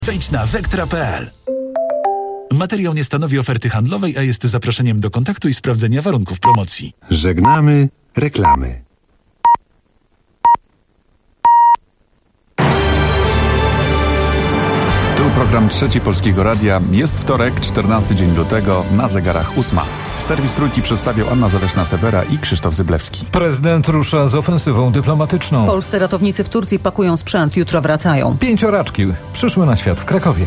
Wejdź na vectra.pl. Materiał nie stanowi oferty handlowej, a jest zaproszeniem do kontaktu i sprawdzenia warunków promocji. Żegnamy reklamy. Tu program Trzeci Polskiego Radia. Jest wtorek, 14 dzień lutego, na zegarach 8. Serwis Trójki przedstawiał Anna Zaleśna-Sewera i Krzysztof Zyblewski. Prezydent rusza z ofensywą dyplomatyczną. Polscy ratownicy w Turcji pakują sprzęt, jutro wracają. 5 przyszły na świat w Krakowie.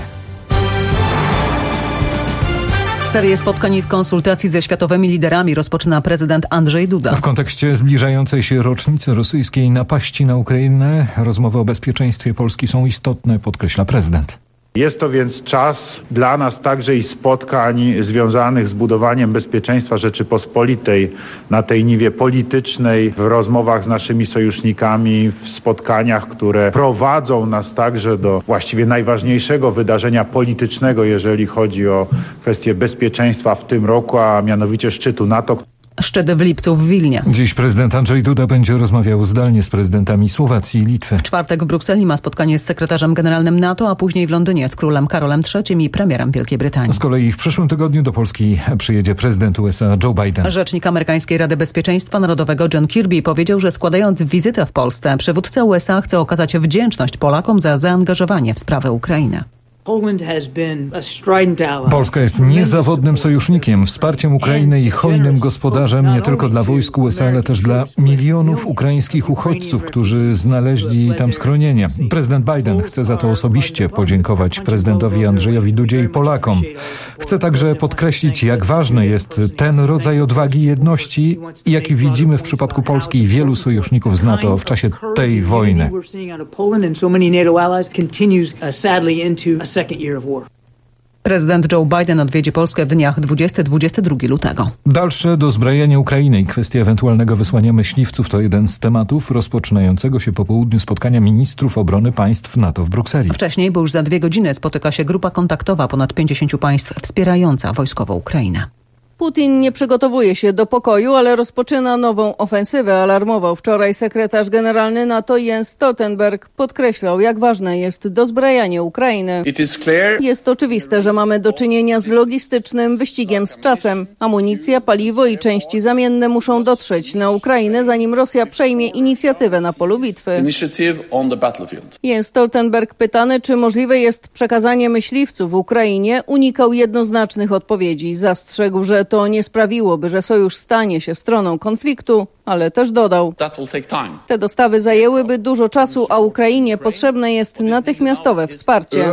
Serię spotkań i konsultacji ze światowymi liderami rozpoczyna prezydent Andrzej Duda. W kontekście zbliżającej się rocznicy rosyjskiej napaści na Ukrainę rozmowy o bezpieczeństwie Polski są istotne, podkreśla prezydent. Jest to więc czas dla nas także i spotkań związanych z budowaniem bezpieczeństwa Rzeczypospolitej na tej niwie politycznej, w rozmowach z naszymi sojusznikami, w spotkaniach, które prowadzą nas także do właściwie najważniejszego wydarzenia politycznego, jeżeli chodzi o kwestię bezpieczeństwa w tym roku, a mianowicie szczytu NATO. Szczyt w lipcu w Wilnie. Dziś prezydent Andrzej Duda będzie rozmawiał zdalnie z prezydentami Słowacji i Litwy. W czwartek w Brukseli ma spotkanie z sekretarzem generalnym NATO, a później w Londynie z królem Karolem III i premierem Wielkiej Brytanii. Z kolei w przyszłym tygodniu do Polski przyjedzie prezydent USA Joe Biden. Rzecznik amerykańskiej Rady Bezpieczeństwa Narodowego John Kirby powiedział, że składając wizytę w Polsce, przywódca USA chce okazać wdzięczność Polakom za zaangażowanie w sprawę Ukrainy. Polska jest niezawodnym sojusznikiem, wsparciem Ukrainy i hojnym gospodarzem nie tylko dla wojsk USA, ale też dla milionów ukraińskich uchodźców, którzy znaleźli tam schronienie. Prezydent Biden chce za to osobiście podziękować prezydentowi Andrzejowi Dudzie i Polakom. Chce także podkreślić, jak ważny jest ten rodzaj odwagi i jedności, jaki widzimy w przypadku Polski i wielu sojuszników z NATO w czasie tej wojny. Prezydent Joe Biden odwiedzi Polskę w dniach 20-22 lutego. Dalsze dozbrajanie Ukrainy i kwestia ewentualnego wysłania myśliwców to jeden z tematów rozpoczynającego się po południu spotkania ministrów obrony państw NATO w Brukseli. Wcześniej, bo już za 2 godziny spotyka się grupa kontaktowa ponad 50 państw wspierająca wojskowo Ukrainę. Putin nie przygotowuje się do pokoju, ale rozpoczyna nową ofensywę, alarmował wczoraj sekretarz generalny NATO Jens Stoltenberg. Podkreślał, jak ważne jest dozbrajanie Ukrainy. Jest oczywiste, że mamy do czynienia z logistycznym wyścigiem z czasem. Amunicja, paliwo i części zamienne muszą dotrzeć na Ukrainę, zanim Rosja przejmie inicjatywę na polu bitwy. Jens Stoltenberg, pytany, czy możliwe jest przekazanie myśliwców Ukrainie, unikał jednoznacznych odpowiedzi. Zastrzegł, że to nie sprawiłoby, że sojusz stanie się stroną konfliktu, ale też dodał: te dostawy zajęłyby dużo czasu, a Ukrainie potrzebne jest natychmiastowe wsparcie.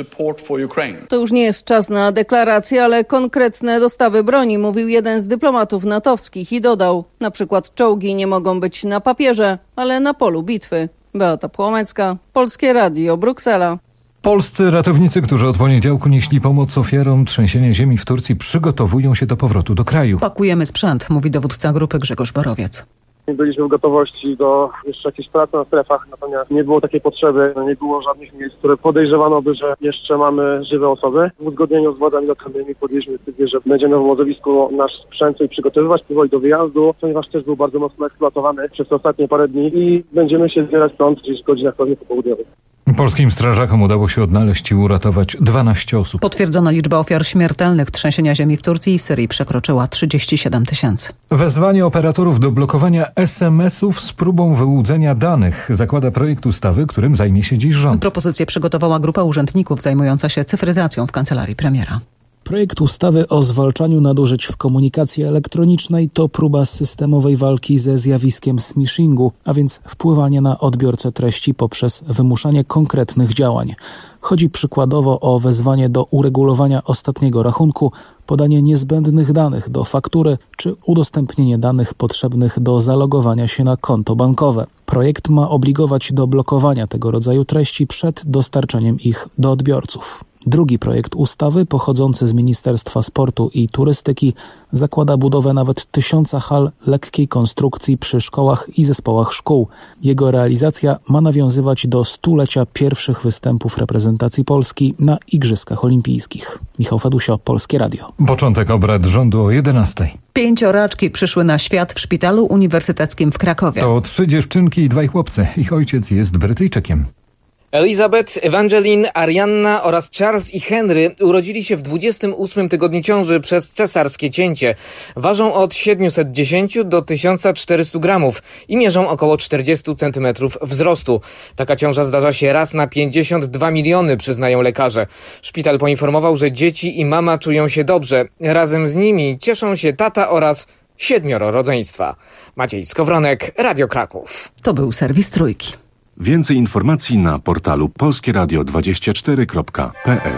To już nie jest czas na deklaracje, ale konkretne dostawy broni, mówił jeden z dyplomatów natowskich i dodał: na przykład czołgi nie mogą być na papierze, ale na polu bitwy. Beata Płomecka, Polskie Radio, Bruksela. Polscy ratownicy, którzy od poniedziałku nieśli pomoc ofiarom trzęsienia ziemi w Turcji, przygotowują się do powrotu do kraju. Pakujemy sprzęt, mówi dowódca grupy Grzegorz Borowiec. Byliśmy w gotowości do jeszcze jakiejś pracy na strefach, natomiast nie było takiej potrzeby, nie było żadnych miejsc, które podejrzewano by, że jeszcze mamy żywe osoby. W uzgodnieniu z władzami lokalnymi podjęliśmy decyzję, że będziemy w obozowisku nasz sprzęt i przygotowywać powoli do wyjazdu, ponieważ też był bardzo mocno eksploatowany przez ostatnie parę dni i będziemy się zbierać stąd gdzieś w godzinach pewnie popołudniowych. Polskim strażakom udało się odnaleźć i uratować 12 osób. Potwierdzono liczbę ofiar śmiertelnych trzęsienia ziemi w Turcji i Syrii przekroczyła 37 000. Wezwanie operatorów do blokowania SMS-ów z próbą wyłudzenia danych zakłada projekt ustawy, którym zajmie się dziś rząd. Propozycję przygotowała grupa urzędników zajmująca się cyfryzacją w kancelarii premiera. Projekt ustawy o zwalczaniu nadużyć w komunikacji elektronicznej to próba systemowej walki ze zjawiskiem smishingu, a więc wpływania na odbiorcę treści poprzez wymuszanie konkretnych działań. Chodzi przykładowo o wezwanie do uregulowania ostatniego rachunku, podanie niezbędnych danych do faktury czy udostępnienie danych potrzebnych do zalogowania się na konto bankowe. Projekt ma obligować do blokowania tego rodzaju treści przed dostarczeniem ich do odbiorców. Drugi projekt ustawy, pochodzący z Ministerstwa Sportu i Turystyki, zakłada budowę nawet 1000 hal lekkiej konstrukcji przy szkołach i zespołach szkół. Jego realizacja ma nawiązywać do 100-lecia pierwszych występów reprezentacji Polski na Igrzyskach Olimpijskich. Michał Fedusio, Polskie Radio. Początek obrad rządu o 11:00. 5 przyszły na świat w szpitalu uniwersyteckim w Krakowie. To 3 dziewczynki i 2 chłopcy. Ich ojciec jest Brytyjczykiem. Elizabeth, Evangeline, Arianna oraz Charles i Henry urodzili się w 28 tygodniu ciąży przez cesarskie cięcie. Ważą od 710 do 1400 gramów i mierzą około 40 cm wzrostu. Taka ciąża zdarza się raz na 52 miliony, przyznają lekarze. Szpital poinformował, że dzieci i mama czują się dobrze. Razem z nimi cieszą się tata oraz 7 rodzeństwa. Maciej Skowronek, Radio Kraków. To był serwis Trójki. Więcej informacji na portalu polskieradio24.pl.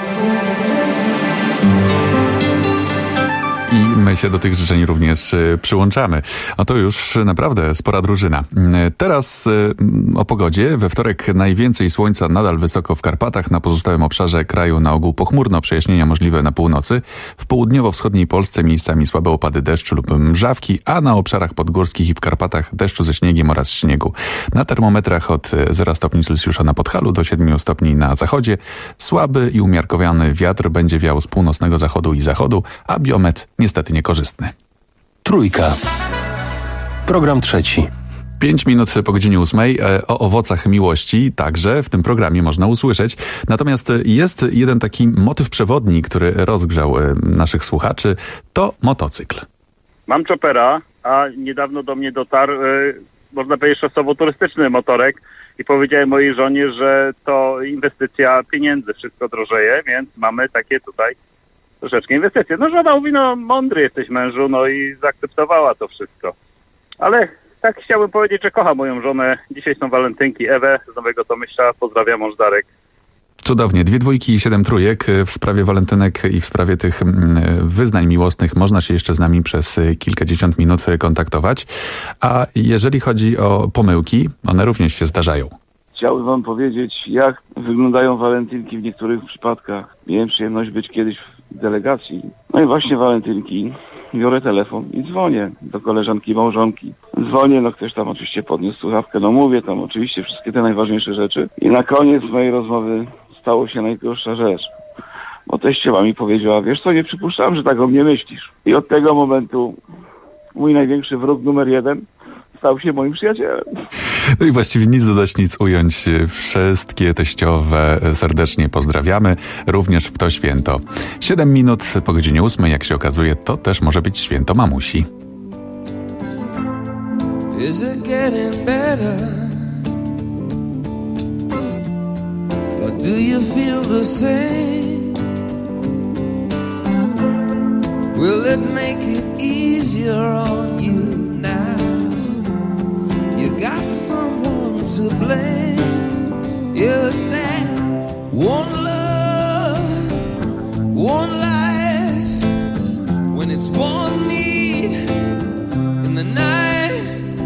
I my się do tych życzeń również przyłączamy. A to już naprawdę spora drużyna. Teraz o pogodzie. We wtorek najwięcej słońca, nadal wysoko w Karpatach. Na pozostałym obszarze kraju na ogół pochmurno, przejaśnienia możliwe na północy. W południowo-wschodniej Polsce miejscami słabe opady deszczu lub mrzawki, a na obszarach podgórskich i w Karpatach deszczu ze śniegiem oraz śniegu. Na termometrach od 0 stopni Celsjusza na Podhalu do 7 stopni na zachodzie. Słaby i umiarkowany wiatr będzie wiał z północnego zachodu i zachodu, a biometr niestety niekorzystny. Trójka. Program trzeci. 5 minut po godzinie 8 o owocach miłości także w tym programie można usłyszeć. Natomiast jest jeden taki motyw przewodni, który rozgrzał naszych słuchaczy. To motocykl. Mam Chopera, a niedawno do mnie dotarł, można powiedzieć, czasowo-turystyczny motorek i powiedziałem mojej żonie, że to inwestycja pieniędzy, wszystko drożeje, więc mamy takie tutaj troszeczkę inwestycje. No żona mówi, no mądry jesteś mężu, no i zaakceptowała to wszystko. Ale tak chciałbym powiedzieć, że kocham moją żonę. Dzisiaj są walentynki, Ewę z Nowego Tomyśla. Pozdrawiam, mąż Darek. Cudownie. 2 dwójki i 7 trójek. W sprawie walentynek i w sprawie tych wyznań miłosnych można się jeszcze z nami przez kilkadziesiąt minut kontaktować. A jeżeli chodzi o pomyłki, one również się zdarzają. Chciałbym wam powiedzieć, jak wyglądają walentynki w niektórych przypadkach. Miałem przyjemność być kiedyś w delegacji. No i właśnie walentynki. Biorę telefon i dzwonię do koleżanki, małżonki. Dzwonię, no ktoś tam oczywiście podniósł słuchawkę, no mówię tam oczywiście wszystkie te najważniejsze rzeczy. I na koniec mojej rozmowy stało się najgorsza rzecz. Bo teściowa mi powiedziała, wiesz co, nie przypuszczałem, że tak o mnie myślisz. I od tego momentu mój największy wróg numer 1 stał się moim przyjacielem. No i właściwie nic dodać, nic ująć. Wszystkie teściowe serdecznie pozdrawiamy, również w to święto. 7 minut po godzinie 8, jak się okazuje, to też może być święto mamusi. Is it getting better? Or do you feel the same? Will it make it easier on you now? You got someone to blame. You said one love, one life. When it's one need in the night,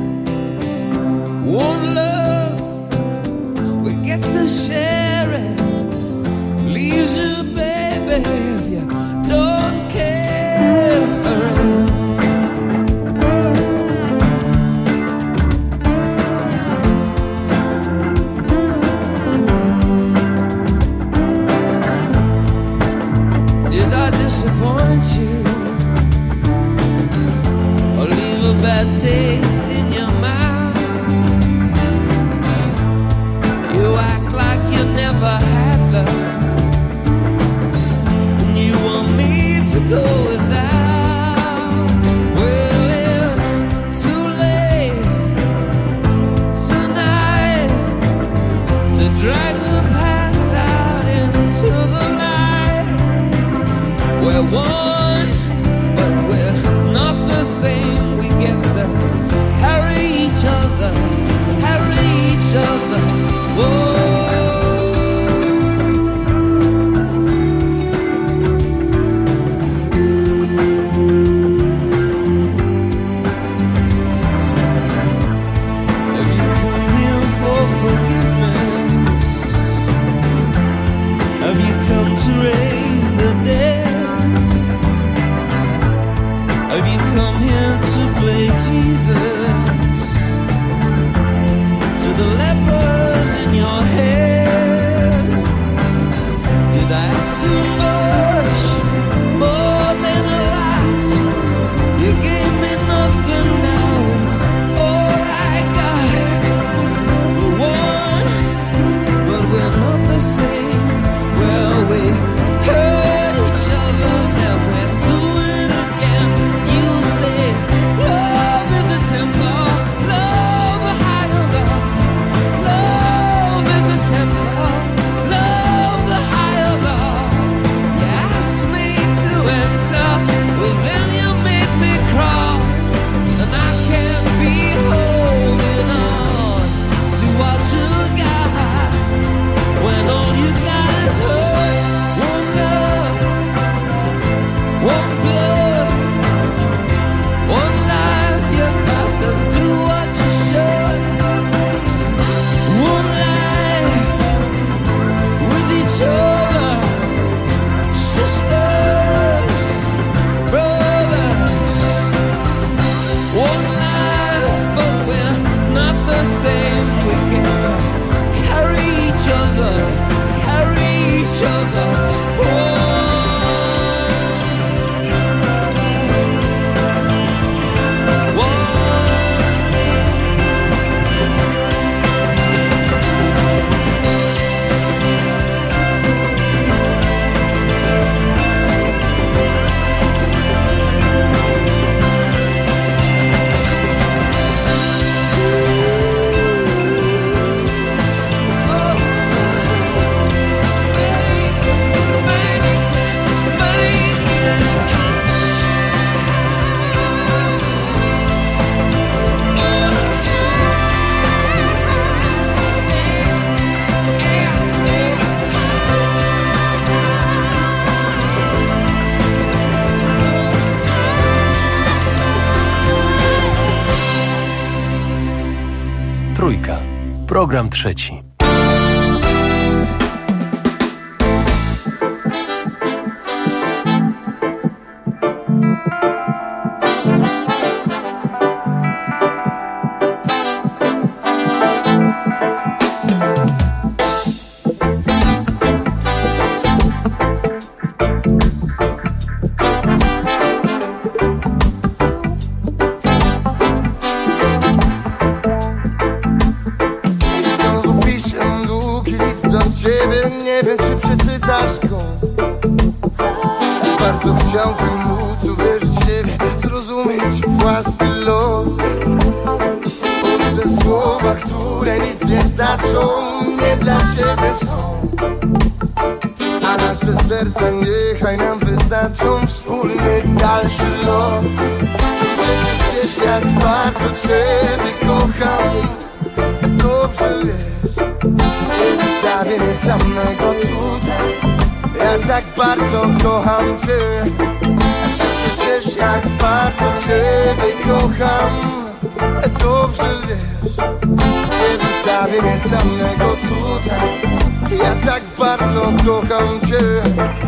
one love, we get to share it. Leaves you, baby, if you don't care. Did I disappoint you or leave a bad taste in your mouth? You act like you never had love, and you want me to go without. Well, it's too late tonight to drag the past out into the light. We're one, but we're not the same. We get to carry each other, carry each other. Whoa. Have you come here for forgiveness? Have you come to raise the dead? Trójka. Program trzeci. Nie wiem, czy przeczytasz go. Tak bardzo chciałbym móc uwierzyć w siebie, zrozumieć własny los. Puste słowa, które nic nie znaczą, nie dla ciebie są. A nasze serca niechaj nam wyznaczą wspólny dalszy los. Przecież wiesz, jak bardzo ciebie kocham. Dobrze wiesz, nie zostawię mnie samego tutaj. Ja tak bardzo kocham cię. Przecież wiesz, jak bardzo ciebie kocham. Dobrze wiesz, nie zostawię mnie samego tutaj. Ja tak bardzo kocham cię.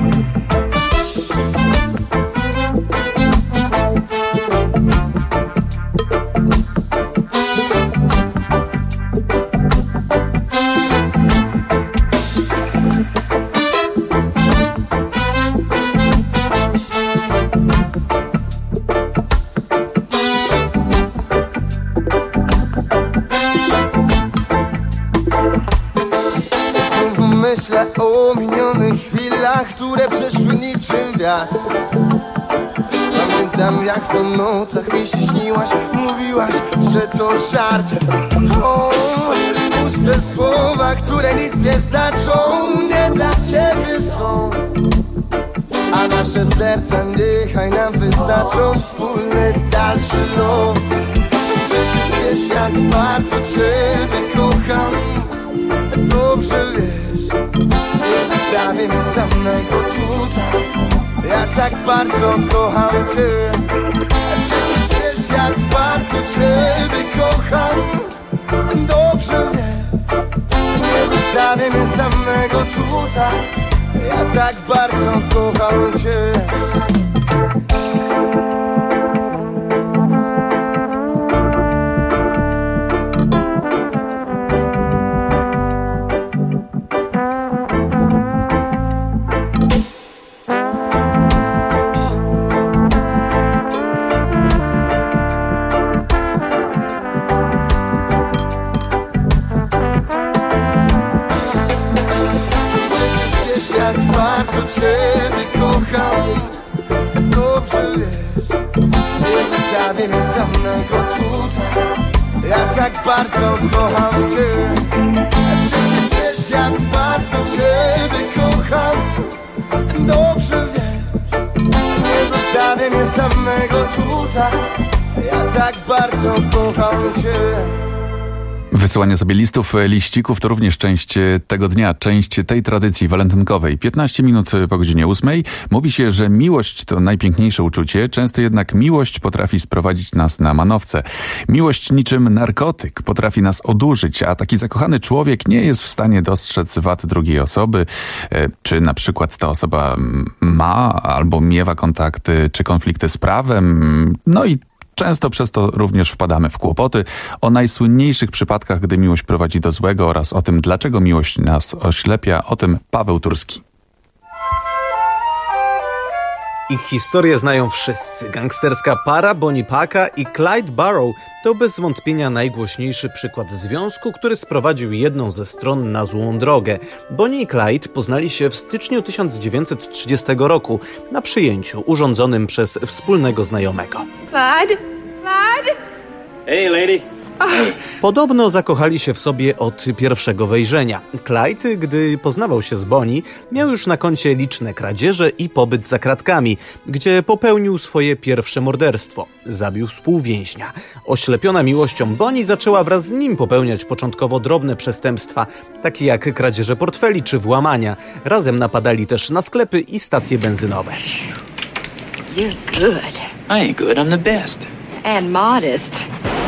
Myślę o minionych chwilach, które przeszły niczym wiatr. Pamiętam, jak po nocach mi się śniłaś, mówiłaś, że to żart. O, puste słowa, które nic nie znaczą, nie dla ciebie są. A nasze serca niechaj nam wyznaczą wspólny dalszy los. Przecież wiesz, jak bardzo ciebie kocham. Dobrze wiesz, nie zostawię mnie samego tutaj. Ja tak bardzo kocham cię. Przecież wiesz, jak bardzo ciebie kocham. Dobrze wiesz, nie zostawię mnie samego tutaj. Ja tak bardzo kocham cię. Ciebie kocham, dobrze wiesz, nie zostawię mnie samego tutaj. Ja tak bardzo kocham cię. Przecież wiesz, jak bardzo ciebie kocham. Dobrze wiesz, nie zostawię mnie samego tutaj. Ja tak bardzo kocham cię. Wysyłanie sobie listów, liścików to również część tego dnia, część tej tradycji walentynkowej. 15 minut po godzinie 8. Mówi się, że miłość to najpiękniejsze uczucie, często jednak miłość potrafi sprowadzić nas na manowce. Miłość niczym narkotyk potrafi nas odurzyć, a taki zakochany człowiek nie jest w stanie dostrzec wad drugiej osoby, czy na przykład ta osoba ma albo miewa kontakty, czy konflikty z prawem, no i często przez to również wpadamy w kłopoty. O najsłynniejszych przypadkach, gdy miłość prowadzi do złego oraz o tym, dlaczego miłość nas oślepia, o tym Paweł Turski. Ich historię znają wszyscy. Gangsterska para Bonnie Parker i Clyde Barrow to bez wątpienia najgłośniejszy przykład związku, który sprowadził jedną ze stron na złą drogę. Bonnie i Clyde poznali się w styczniu 1930 roku na przyjęciu urządzonym przez wspólnego znajomego. Clyde? Clyde? Hey, lady. Podobno zakochali się w sobie od pierwszego wejrzenia. Clyde, gdy poznawał się z Bonnie, miał już na koncie liczne kradzieże i pobyt za kratkami, gdzie popełnił swoje pierwsze morderstwo. Zabił współwięźnia. Oślepiona miłością Bonnie zaczęła wraz z nim popełniać początkowo drobne przestępstwa, takie jak kradzieże portfeli czy włamania. Razem napadali też na sklepy i stacje benzynowe. You're good. I ain't good, I'm the best. And modest.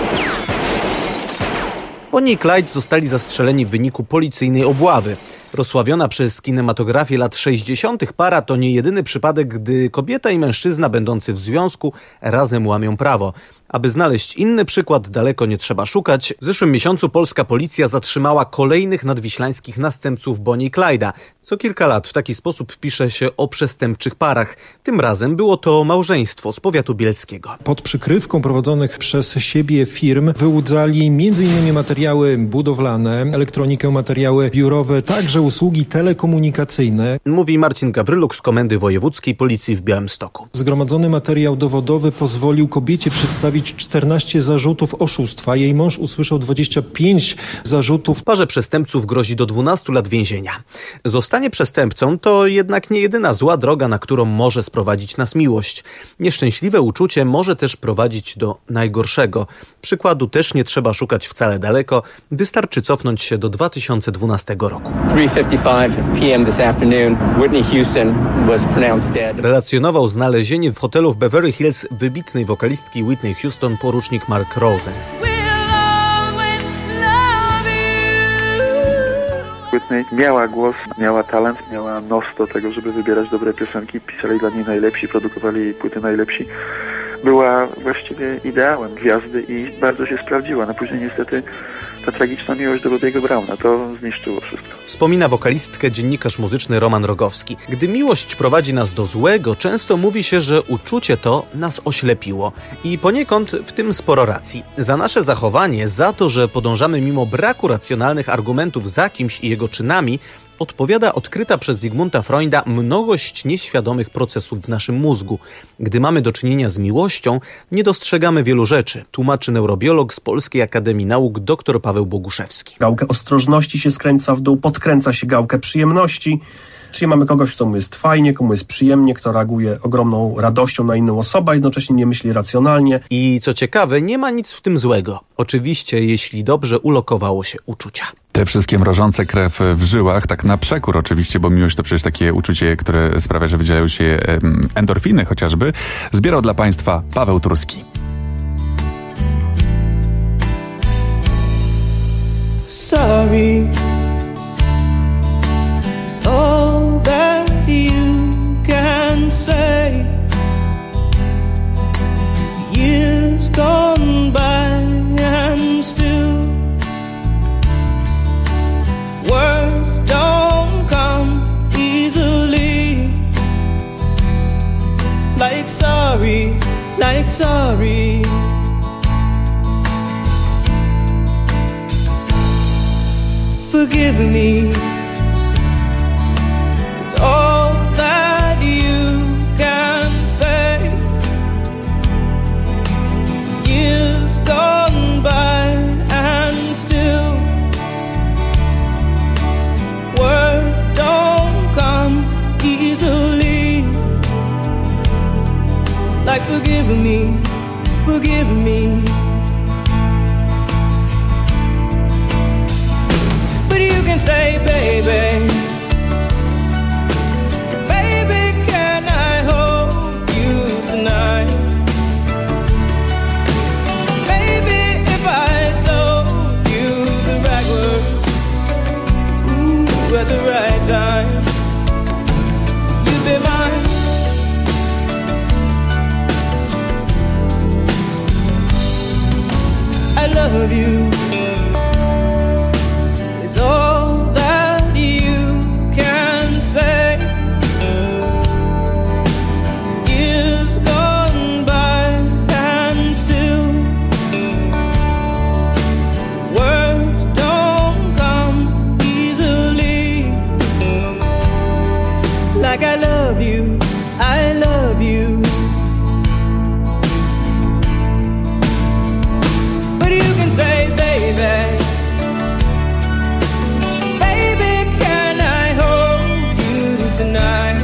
Bonnie i Clyde zostali zastrzeleni w wyniku policyjnej obławy. Rozsławiona przez kinematografię lat 60. para to nie jedyny przypadek, gdy kobieta i mężczyzna będący w związku razem łamią prawo. Aby znaleźć inny przykład, daleko nie trzeba szukać. W zeszłym miesiącu polska policja zatrzymała kolejnych nadwiślańskich następców Bonnie i Clyde'a. Co kilka lat w taki sposób pisze się o przestępczych parach. Tym razem było to małżeństwo z powiatu bielskiego. Pod przykrywką prowadzonych przez siebie firm wyłudzali m.in. materiały budowlane, elektronikę, materiały biurowe, także usługi telekomunikacyjne. Mówi Marcin Gawryluk z Komendy Wojewódzkiej Policji w Białymstoku. Zgromadzony materiał dowodowy pozwolił kobiecie przedstawić 14 zarzutów oszustwa. Jej mąż usłyszał 25 zarzutów. Parze przestępców grozi do 12 lat więzienia. Zostanie przestępcą to jednak nie jedyna zła droga, na którą może sprowadzić nas miłość. Nieszczęśliwe uczucie może też prowadzić do najgorszego. Przykładu też nie trzeba szukać wcale daleko. Wystarczy cofnąć się do 2012 roku. 3:55 p.m. this afternoon, Whitney Houston was pronounced dead. Relacjonował znalezienie w hotelu w Beverly Hills wybitnej wokalistki Whitney Houston porucznik Mark Rosen. Whitney miała głos, miała talent, miała nos do tego, żeby wybierać dobre piosenki. Pisali dla niej najlepsi, produkowali jej płyty najlepsi. Była właściwie ideałem gwiazdy i bardzo się sprawdziła. No później niestety ta tragiczna miłość do Bobby'ego Browna to zniszczyło wszystko. Wspomina wokalistkę dziennikarz muzyczny Roman Rogowski. Gdy miłość prowadzi nas do złego, często mówi się, że uczucie to nas oślepiło. I poniekąd w tym sporo racji. Za nasze zachowanie, za to, że podążamy mimo braku racjonalnych argumentów za kimś i jego czynami, odpowiada odkryta przez Zygmunta Freuda mnogość nieświadomych procesów w naszym mózgu. Gdy mamy do czynienia z miłością, nie dostrzegamy wielu rzeczy, tłumaczy neurobiolog z Polskiej Akademii Nauk dr Paweł Boguszewski. Gałkę ostrożności się skręca w dół, podkręca się gałkę przyjemności. Czyli mamy kogoś, komu jest fajnie, komu jest przyjemnie, kto reaguje ogromną radością na inną osobę, a jednocześnie nie myśli racjonalnie. I co ciekawe, nie ma nic w tym złego. Oczywiście, jeśli dobrze ulokowało się uczucia. Te wszystkie mrożące krew w żyłach, tak na przekór oczywiście, bo miłość to przecież takie uczucie, które sprawia, że wydzielają się endorfiny chociażby, zbierał dla Państwa Paweł Truski. Sorry. All that you can say. Years gone by and still words don't come easily. Like sorry, like sorry. Forgive me. All that you can say. Years gone by and still words don't come easily. Like forgive me, forgive me. But you can say, baby, at the right time, you'll be mine. I love you. It's all that you can say. like I love you, I love you. But you can say, baby, baby, can I hold you tonight?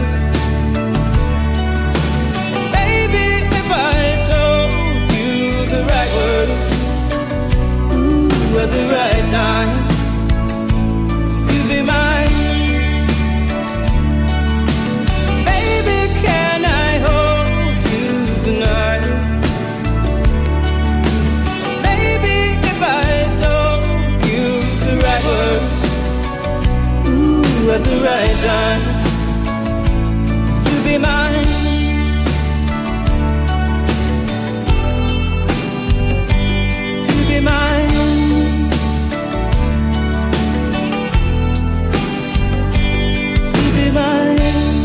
Baby, if I told you the right words, ooh, at the right time, you'd be mine. Baby, can I hold you tonight? Baby, if I told you the right words, ooh, at the right time, you'd be mine. You'd be mine. You'd be mine.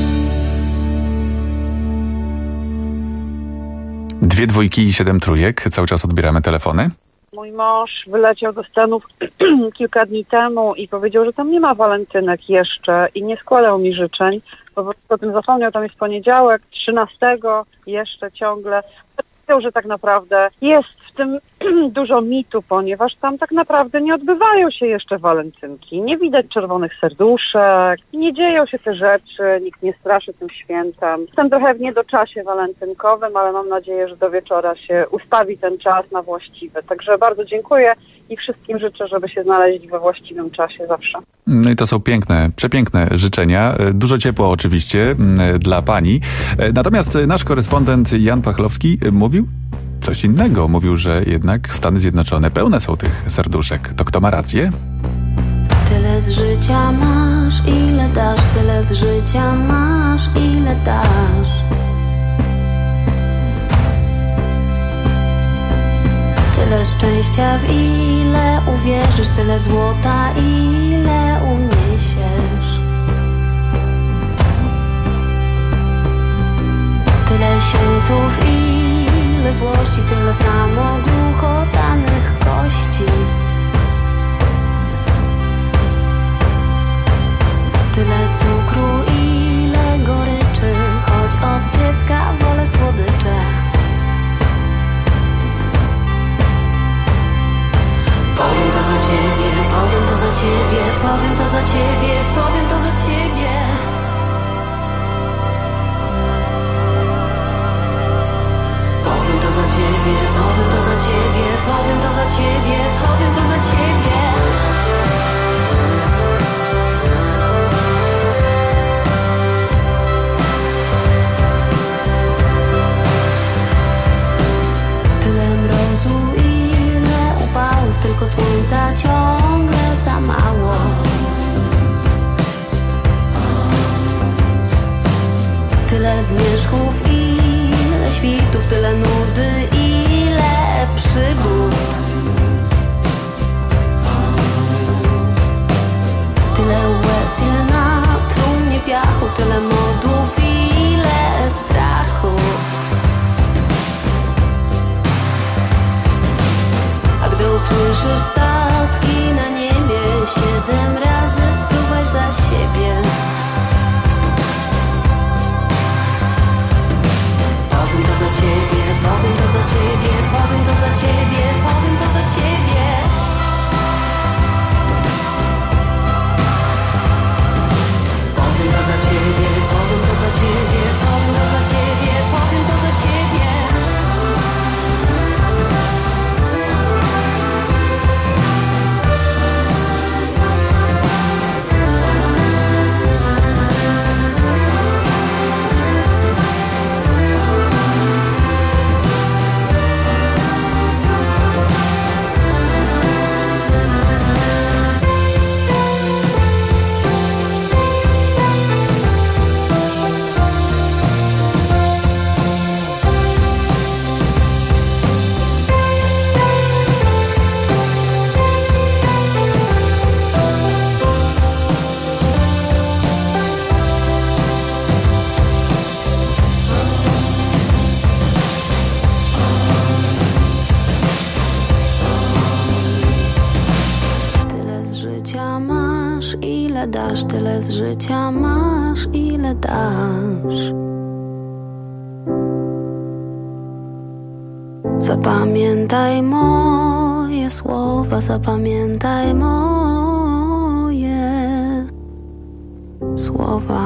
2 dwójki i 7 trójek. Cały czas odbieramy telefony. Mój mąż wyleciał do Stanów kilka dni temu i powiedział, że tam nie ma walentynek jeszcze i nie składał mi życzeń. Po prostu o tym zapomniał, tam jest poniedziałek, 13 jeszcze ciągle. Powiedział, że tak naprawdę jest w tym dużo mitu, ponieważ tam tak naprawdę nie odbywają się jeszcze walentynki. Nie widać czerwonych serduszek, nie dzieją się te rzeczy, nikt nie straszy tym świętem. Jestem trochę w niedoczasie walentynkowym, ale mam nadzieję, że do wieczora się ustawi ten czas na właściwy. Także bardzo dziękuję i wszystkim życzę, żeby się znaleźli we właściwym czasie zawsze. No i to są piękne, przepiękne życzenia. Dużo ciepła oczywiście dla pani. Natomiast nasz korespondent Jan Pachlowski mówił coś innego. Mówił, że jednak Stany Zjednoczone pełne są tych serduszek. To kto ma rację? Tyle z życia masz, ile dasz. Tyle z życia masz, ile dasz. Tyle szczęścia, w ile uwierzysz. Tyle złota, ile uniesiesz. Tyle sieńców, ile złości. Tyle samo głuchotanych kości. Tyle cukru, ile goryczy. Choć od dziecka wolę słodycze. Powiem to za ciebie, powiem to za ciebie, powiem to za ciebie, powiem to za ciebie. Powiem to za ciebie, powiem to za ciebie, powiem to za ciebie, powiem to za ciebie. Tyle mrozu, ile upałów, tylko słońca ciągle za mało. Tyle zmierzchów, ile świtów, tyle nudy, ile przygód. Tyle łez, ile na trumnie piachu, tyle modłów, ile strachu. A gdy usłyszysz statki na niebie, 7 razy spróbuj za siebie. Powiem to za ciebie, powiem to za ciebie, powiem to za ciebie, powiem to za ciebie. Powiem to za ciebie, powiem dasz, tyle z życia masz, ile dasz. Zapamiętaj moje słowa, zapamiętaj moje słowa.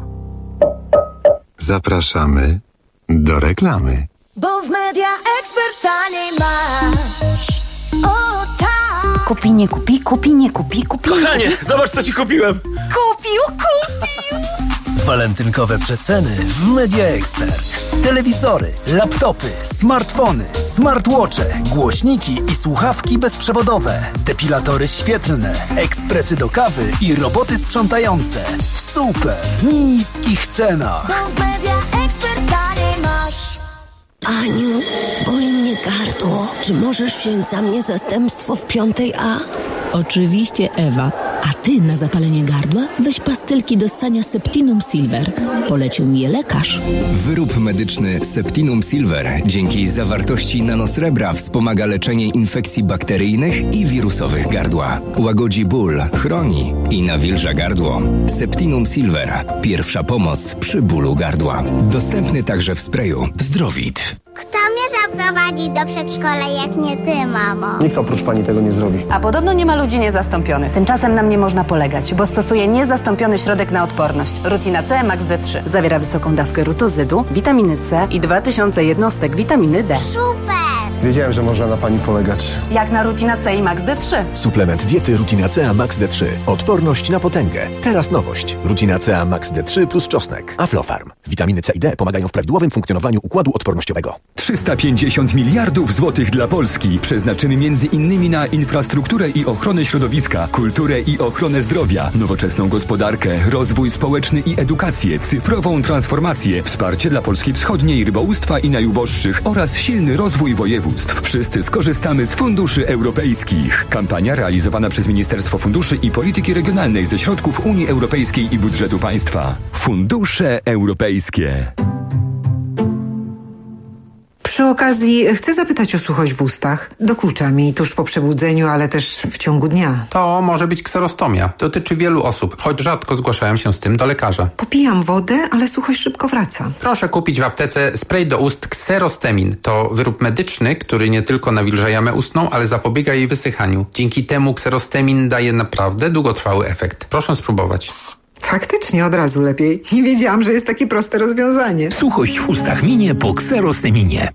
Zapraszamy do reklamy. Bo w Media Expert taniej masz. O tak! Kupi, nie kupi, kupi, nie kupi, kupi. Kochanie, zobacz co ci kupiłem. Kupił. Walentynkowe przeceny w Media Expert. Telewizory, laptopy, smartfony, smartwatche, głośniki i słuchawki bezprzewodowe, depilatory świetlne, ekspresy do kawy i roboty sprzątające. W super niskich cenach. Bo w Media Expert taniej masz. Aniu, boli mnie gardło. Czy możesz wziąć za mnie zastępstwo w 5A? Oczywiście, Ewa. A ty na zapalenie gardła weź pastylki do ssania Septinum Silver. Polecił mi je lekarz. Wyrób medyczny Septinum Silver dzięki zawartości nanosrebra wspomaga leczenie infekcji bakteryjnych i wirusowych gardła. Łagodzi ból, chroni i nawilża gardło. Septinum Silver. Pierwsza pomoc przy bólu gardła. Dostępny także w sprayu Zdrowit. Kto mnie zaprowadzi do przedszkola, jak nie ty, mamo? Nikt oprócz pani tego nie zrobi. A podobno nie ma ludzi niezastąpionych. Tymczasem na mnie można polegać, bo stosuję niezastąpiony środek na odporność. Rutina C Max D3. Zawiera wysoką dawkę rutozydu, witaminy C i 2000 jednostek witaminy D. Super! Wiedziałem, że można na pani polegać. Jak na Rutina C i Max D3. Suplement diety Rutina C Max D3. Odporność na potęgę. Teraz nowość. Rutina C Max D3 plus czosnek. Aflofarm. Witaminy C i D pomagają w prawidłowym funkcjonowaniu układu odpornościowego. 350 miliardów złotych dla Polski przeznaczymy m.in. na infrastrukturę i ochronę środowiska, kulturę i ochronę zdrowia, nowoczesną gospodarkę, rozwój społeczny i edukację, cyfrową transformację, wsparcie dla Polski Wschodniej, rybołówstwa i najuboższych oraz silny rozwój województw. Wszyscy skorzystamy z funduszy europejskich. Kampania realizowana przez Ministerstwo Funduszy i Polityki Regionalnej ze środków Unii Europejskiej i budżetu państwa. Fundusze europejskie. Przy okazji chcę zapytać o suchość w ustach. Dokucza mi tuż po przebudzeniu, ale też w ciągu dnia. To może być kserostomia. Dotyczy wielu osób, choć rzadko zgłaszają się z tym do lekarza. Popijam wodę, ale suchość szybko wraca. Proszę kupić w aptece spray do ust Kserostemin. To wyrób medyczny, który nie tylko nawilża jamę ustną, ale zapobiega jej wysychaniu. Dzięki temu Kserostemin daje naprawdę długotrwały efekt. Proszę spróbować. Faktycznie od razu lepiej. Nie wiedziałam, że jest takie proste rozwiązanie. Suchość w ustach minie po Kserosteminie.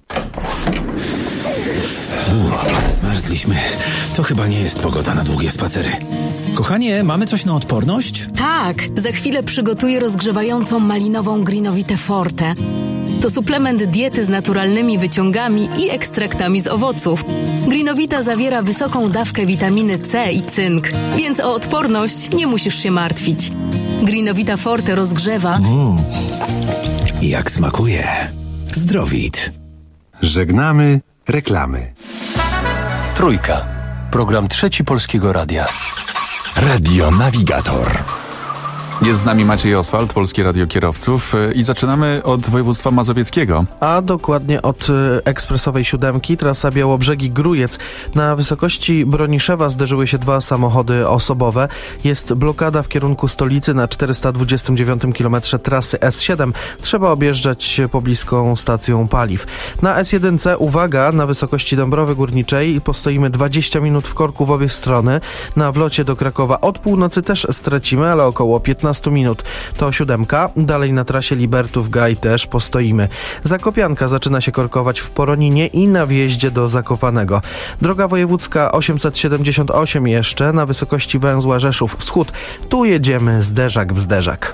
Zmarzliśmy. To chyba nie jest pogoda na długie spacery. Kochanie, mamy coś na odporność? Tak, za chwilę przygotuję rozgrzewającą malinową Greenowitę Forte. To suplement diety z naturalnymi wyciągami i ekstraktami z owoców. Greenowita zawiera wysoką dawkę witaminy C i cynk, więc o odporność nie musisz się martwić. Greenowita Forte rozgrzewa. Jak smakuje. Zdrowit. Żegnamy reklamy. Trójka. Program Trzeci Polskiego Radia. Radio Navigator. Jest z nami Maciej Oswald, Polskie Radio Kierowców i zaczynamy od województwa mazowieckiego. A dokładnie od ekspresowej 7, trasa Białobrzegi-Grójec. Na wysokości Broniszewa zderzyły się dwa samochody osobowe. Jest blokada w kierunku stolicy na 429 km trasy S7. Trzeba objeżdżać pobliską stacją paliw. Na S1C uwaga, na wysokości Dąbrowy Górniczej postoimy 20 minut w korku w obie strony. Na wlocie do Krakowa od północy też stracimy, ale około 15 minut. To 7. Dalej na trasie Libertów-Gaj też postoimy. Zakopianka zaczyna się korkować w Poroninie i na wjeździe do Zakopanego. Droga wojewódzka 878 jeszcze na wysokości węzła Rzeszów Wschód. Tu jedziemy zderzak w zderzak.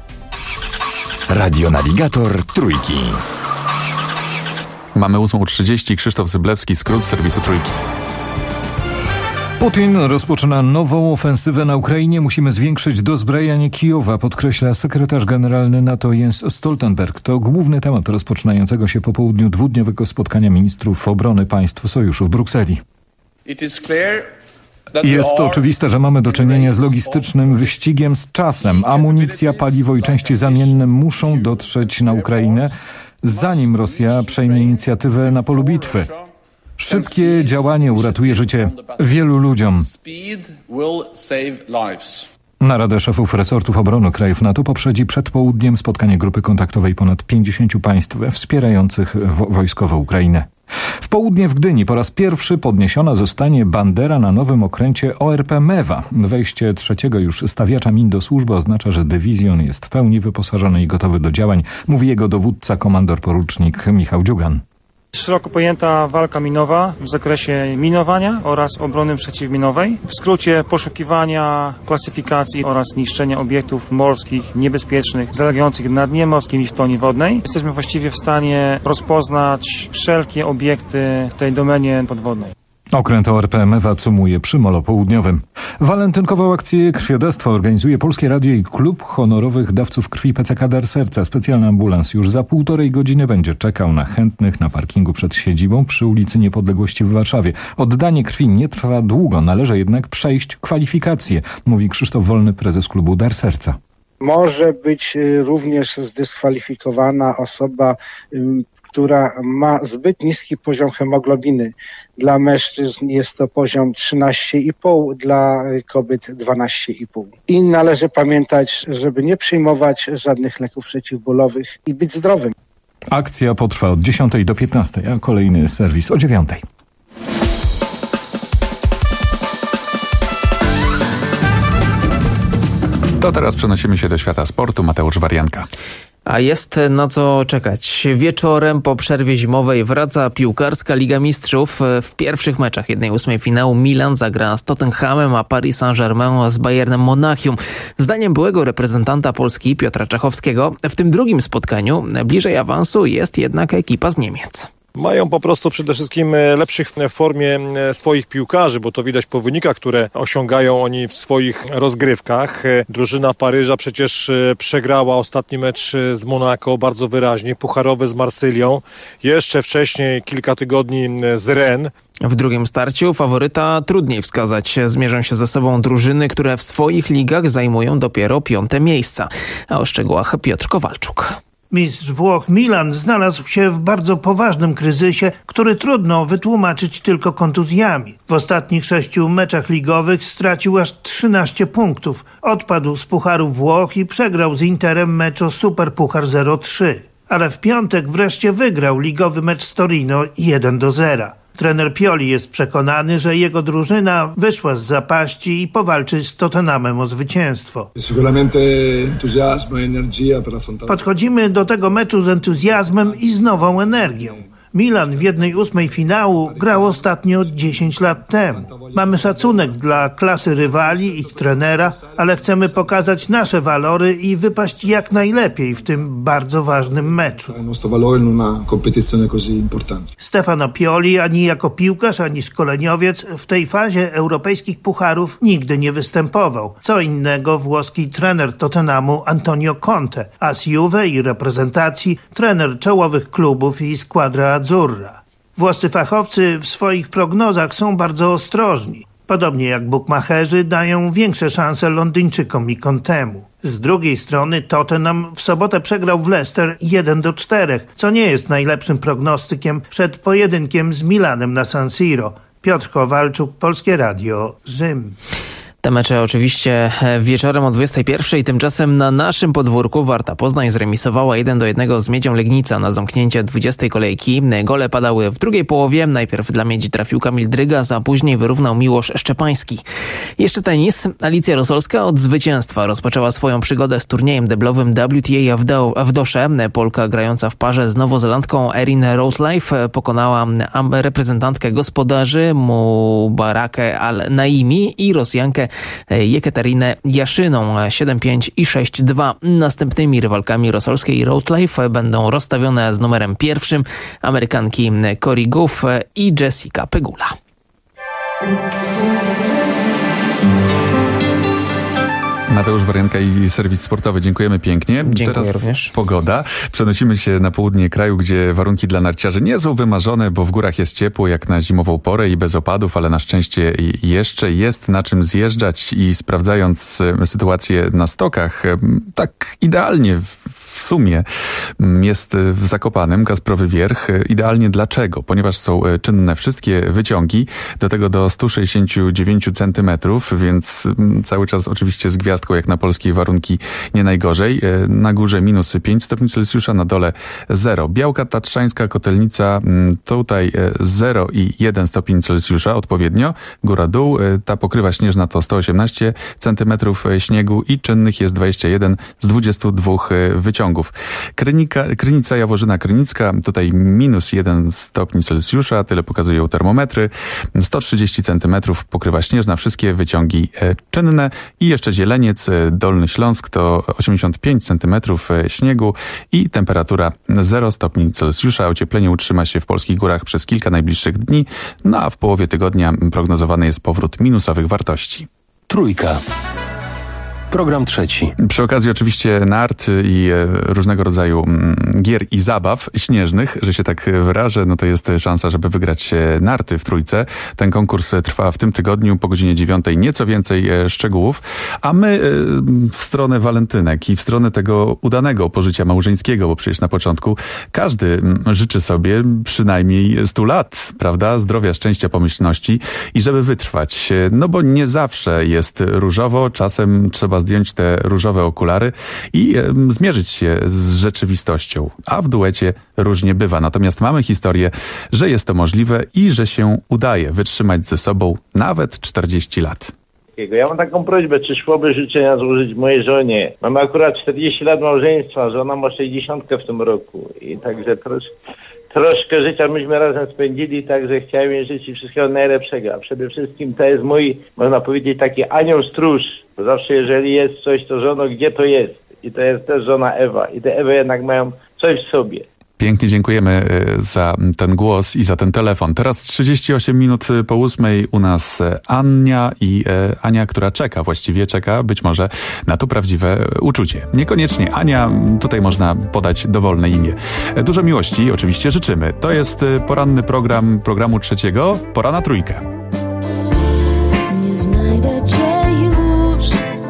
Radio Navigator Trójki. Mamy 8:30. Krzysztof Zyblewski, skrót serwisu Trójki. Putin rozpoczyna nową ofensywę na Ukrainie. Musimy zwiększyć dozbrajanie Kijowa, podkreśla sekretarz generalny NATO Jens Stoltenberg. To główny temat rozpoczynającego się po południu dwudniowego spotkania ministrów obrony państw sojuszu w Brukseli. Jest oczywiste, że mamy do czynienia z logistycznym wyścigiem z czasem. Amunicja, paliwo i części zamienne muszą dotrzeć na Ukrainę, zanim Rosja przejmie inicjatywę na polu bitwy. Szybkie działanie uratuje życie wielu ludziom. Naradę szefów resortów obrony krajów NATO poprzedzi przed południem spotkanie grupy kontaktowej ponad 50 państw wspierających wojskowo Ukrainę. W południe w Gdyni po raz pierwszy podniesiona zostanie bandera na nowym okręcie ORP Mewa. Wejście trzeciego już stawiacza min do służby oznacza, że dywizjon jest w pełni wyposażony i gotowy do działań, mówi jego dowódca komandor porucznik Michał Dziugan. Szeroko pojęta walka minowa w zakresie minowania oraz obrony przeciwminowej. W skrócie poszukiwania, klasyfikacji oraz niszczenia obiektów morskich niebezpiecznych zalegających na dnie morskim i w toni wodnej. Jesteśmy właściwie w stanie rozpoznać wszelkie obiekty w tej domenie podwodnej. Okręt ORP Mewa cumuje przy Molo Południowym. Walentynkową akcję krwiodawstwa organizuje Polskie Radio i Klub Honorowych Dawców Krwi PCK Dar Serca. Specjalny ambulans już za 1,5 godziny będzie czekał na chętnych na parkingu przed siedzibą przy ulicy Niepodległości w Warszawie. Oddanie krwi nie trwa długo, należy jednak przejść kwalifikacje, mówi Krzysztof Wolny, prezes klubu Dar Serca. Może być również zdyskwalifikowana osoba, która ma zbyt niski poziom hemoglobiny. Dla mężczyzn jest to poziom 13,5, dla kobiet 12,5. I należy pamiętać, żeby nie przyjmować żadnych leków przeciwbólowych i być zdrowym. Akcja potrwa od 10 do 15, a kolejny serwis o 9. To teraz przenosimy się do świata sportu. Mateusz Warianka. A jest na co czekać. Wieczorem po przerwie zimowej wraca piłkarska Liga Mistrzów. W pierwszych meczach 1/8 finału Milan zagra z Tottenhamem, a Paris Saint-Germain z Bayernem Monachium. Zdaniem byłego reprezentanta Polski Piotra Czachowskiego w tym drugim spotkaniu bliżej awansu jest jednak ekipa z Niemiec. Mają po prostu przede wszystkim lepszych w formie swoich piłkarzy, bo to widać po wynikach, które osiągają oni w swoich rozgrywkach. Drużyna Paryża przecież przegrała ostatni mecz z Monako bardzo wyraźnie, pucharowy z Marsylią, jeszcze wcześniej kilka tygodni z Rennes. W drugim starciu faworyta trudniej wskazać. Zmierzą się ze sobą drużyny, które w swoich ligach zajmują dopiero 5. miejsca. A o szczegółach Piotr Kowalczuk. Mistrz Włoch Milan znalazł się w bardzo poważnym kryzysie, który trudno wytłumaczyć tylko kontuzjami. W ostatnich 6 meczach ligowych stracił aż 13 punktów. Odpadł z Pucharu Włoch i przegrał z Interem mecz o Superpuchar 0-3. Ale w piątek wreszcie wygrał ligowy mecz z Torino 1-0. Trener Pioli jest przekonany, że jego drużyna wyszła z zapaści i powalczy z Tottenhamem o zwycięstwo. Podchodzimy do tego meczu z entuzjazmem i z nową energią. Milan w 1/8 finału grał ostatnio 10 lat temu. Mamy szacunek dla klasy rywali, ich trenera, ale chcemy pokazać nasze walory i wypaść jak najlepiej w tym bardzo ważnym meczu. Stefano Pioli ani jako piłkarz, ani szkoleniowiec w tej fazie europejskich pucharów nigdy nie występował. Co innego włoski trener Tottenhamu Antonio Conte, a z Juve i reprezentacji trener czołowych klubów i składra Azzurra. Włoscy fachowcy w swoich prognozach są bardzo ostrożni. Podobnie jak bukmacherzy dają większe szanse Londyńczykom i Contemu. Z drugiej strony Tottenham w sobotę przegrał w Leicester 1-4, co nie jest najlepszym prognostykiem przed pojedynkiem z Milanem na San Siro. Piotr Kowalczuk, Polskie Radio, Rzym. Te mecze oczywiście wieczorem o 21:00. Tymczasem na naszym podwórku Warta Poznań zremisowała 1-1 z Miedzią Legnica na zamknięcie 20. kolejki. Gole padały w drugiej połowie. Najpierw dla Miedzi trafił Kamil Drygas, a później wyrównał Miłosz Szczepański. Jeszcze tenis. Alicja Rosolska od zwycięstwa rozpoczęła swoją przygodę z turniejem deblowym WTA w Dosze. Polka grająca w parze z nowozelandką Erin Routlife pokonała reprezentantkę gospodarzy Mubarakę Al-Naimi i Rosjankę Jekaterinę Jaszyną 7-5 i 6-2. Następnymi rywalkami Rosolskiej i Routlife będą rozstawione z numerem 1 Amerykanki Cory Gauff i Jessica Pegula. Mateusz Warianka i serwis sportowy. Dziękujemy pięknie. Dziękuję Teraz również. Pogoda. Przenosimy się na południe kraju, gdzie warunki dla narciarzy nie są wymarzone, bo w górach jest ciepło jak na zimową porę i bez opadów, ale na szczęście jeszcze jest na czym zjeżdżać i sprawdzając sytuację na stokach, tak idealnie w sumie jest w Zakopanem, Kasprowy Wierch. Idealnie dlaczego? Ponieważ są czynne wszystkie wyciągi, do tego do 169 centymetrów, więc cały czas oczywiście z gwiazdką, jak na polskie warunki, nie najgorzej. Na górze minus 5 stopni Celsjusza, na dole 0. Białka Tatrzańska, Kotelnica, tutaj 0 i 1 stopień Celsjusza odpowiednio. Góra-dół, ta pokrywa śnieżna to 118 centymetrów śniegu i czynnych jest 21 z 22 wyciągów. Krynica, Jaworzyna Krynicka, tutaj minus 1 stopień Celsjusza, tyle pokazują termometry. 130 centymetrów pokrywa śnieżna, wszystkie wyciągi czynne. I jeszcze Zieleniec, Dolny Śląsk to 85 centymetrów śniegu i temperatura 0 stopni Celsjusza. Ocieplenie utrzyma się w polskich górach przez kilka najbliższych dni, no a w połowie tygodnia prognozowany jest powrót minusowych wartości. Trójka. Program trzeci. Przy okazji oczywiście nart i różnego rodzaju gier i zabaw śnieżnych, że się tak wyrażę, no to jest szansa, żeby wygrać narty w Trójce. Ten konkurs trwa w tym tygodniu po godzinie 9. Nieco więcej szczegółów. A my w stronę walentynek i w stronę tego udanego pożycia małżeńskiego, bo przecież na początku każdy życzy sobie przynajmniej 100 lat, prawda? Zdrowia, szczęścia, pomyślności i żeby wytrwać. No bo nie zawsze jest różowo, czasem trzeba zdjąć te różowe okulary i zmierzyć się z rzeczywistością. A w duecie różnie bywa. Natomiast mamy historię, że jest to możliwe i że się udaje wytrzymać ze sobą nawet 40 lat. Ja mam taką prośbę, czy szłoby życzenia złożyć mojej żonie. Mamy akurat 40 lat małżeństwa, żona ma 60 w tym roku i także troszkę życia myśmy razem spędzili, także chciałem jej życzyć wszystkiego najlepszego. A przede wszystkim to jest mój, można powiedzieć, taki anioł stróż. Zawsze jeżeli jest coś, to żono, gdzie to jest? I to jest też żona Ewa. I te Ewy jednak mają coś w sobie. Pięknie dziękujemy za ten głos i za ten telefon. Teraz 38 minut po 8 u nas Ania i Ania, która właściwie czeka być może na to prawdziwe uczucie. Niekoniecznie Ania, tutaj można podać dowolne imię. Dużo miłości oczywiście życzymy. To jest poranny program programu trzeciego, Pora na Trójkę. Nie znajdę cię już,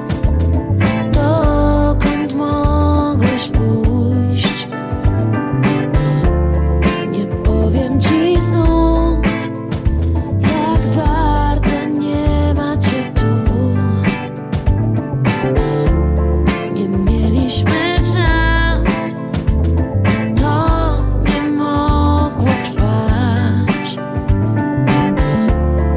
dokąd mogłeś pójść. Nie powiem ci znów, jak bardzo nie ma cię tu. Nie mieliśmy szans, to nie mogło trwać.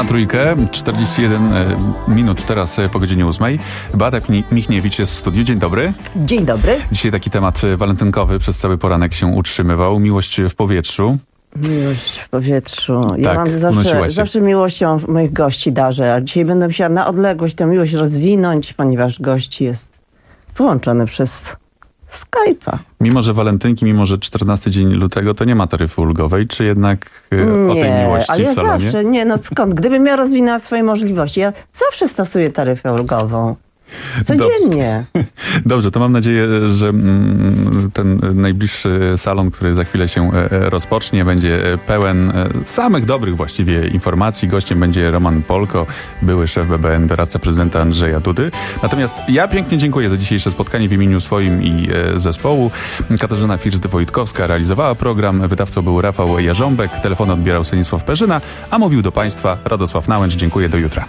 na Trójkę, 41 minut teraz po godzinie 8. Beata Michniewicz jest w studiu. Dzień dobry. Dzień dobry. Dzisiaj taki temat walentynkowy przez cały poranek się utrzymywał. Miłość w powietrzu. Miłość w powietrzu. Ja Tak, mam unosiła się. zawsze miłością moich gości darzę, a dzisiaj będę musiała na odległość tę miłość rozwinąć, ponieważ gość jest połączony przez Skype'a. Mimo, że walentynki, mimo, że 14 dzień lutego, to nie ma taryfy ulgowej, czy jednak o tej miłości ale ja w salonie? zawsze, skąd? Gdybym ja rozwinęła swoje możliwości, ja zawsze stosuję taryfę ulgową. Codziennie. Dobrze, to mam nadzieję, że ten najbliższy salon, który za chwilę się rozpocznie, będzie pełen samych dobrych właściwie informacji. Gościem będzie Roman Polko, były szef BBN, doradca prezydenta Andrzeja Dudy. Natomiast ja pięknie dziękuję za dzisiejsze spotkanie w imieniu swoim i zespołu. Katarzyna First-Wojtkowska realizowała program, wydawcą był Rafał Jarząbek, telefon odbierał Stanisław Perzyna, a mówił do Państwa Radosław Nałęcz. Dziękuję, do jutra.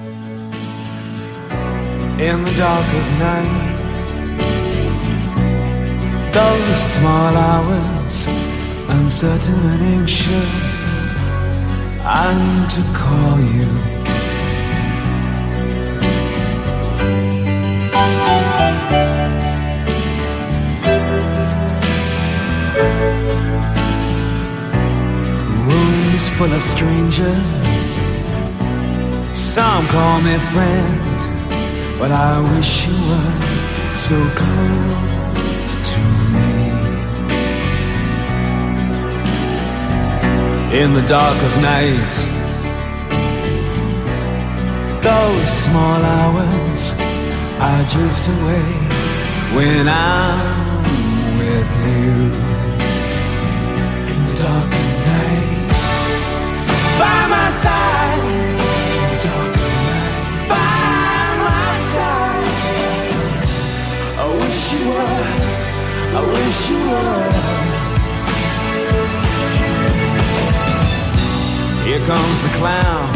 In the dark of night, those small hours, uncertain and anxious, I need to call you. Rooms full of strangers, some call me friend, but I wish you were so close to me. In the dark of night, those small hours, I drift away when I'm with you. In the dark of night, by my side. In the dark of night, by my side. I wish you were, I wish you were. Here comes the clown.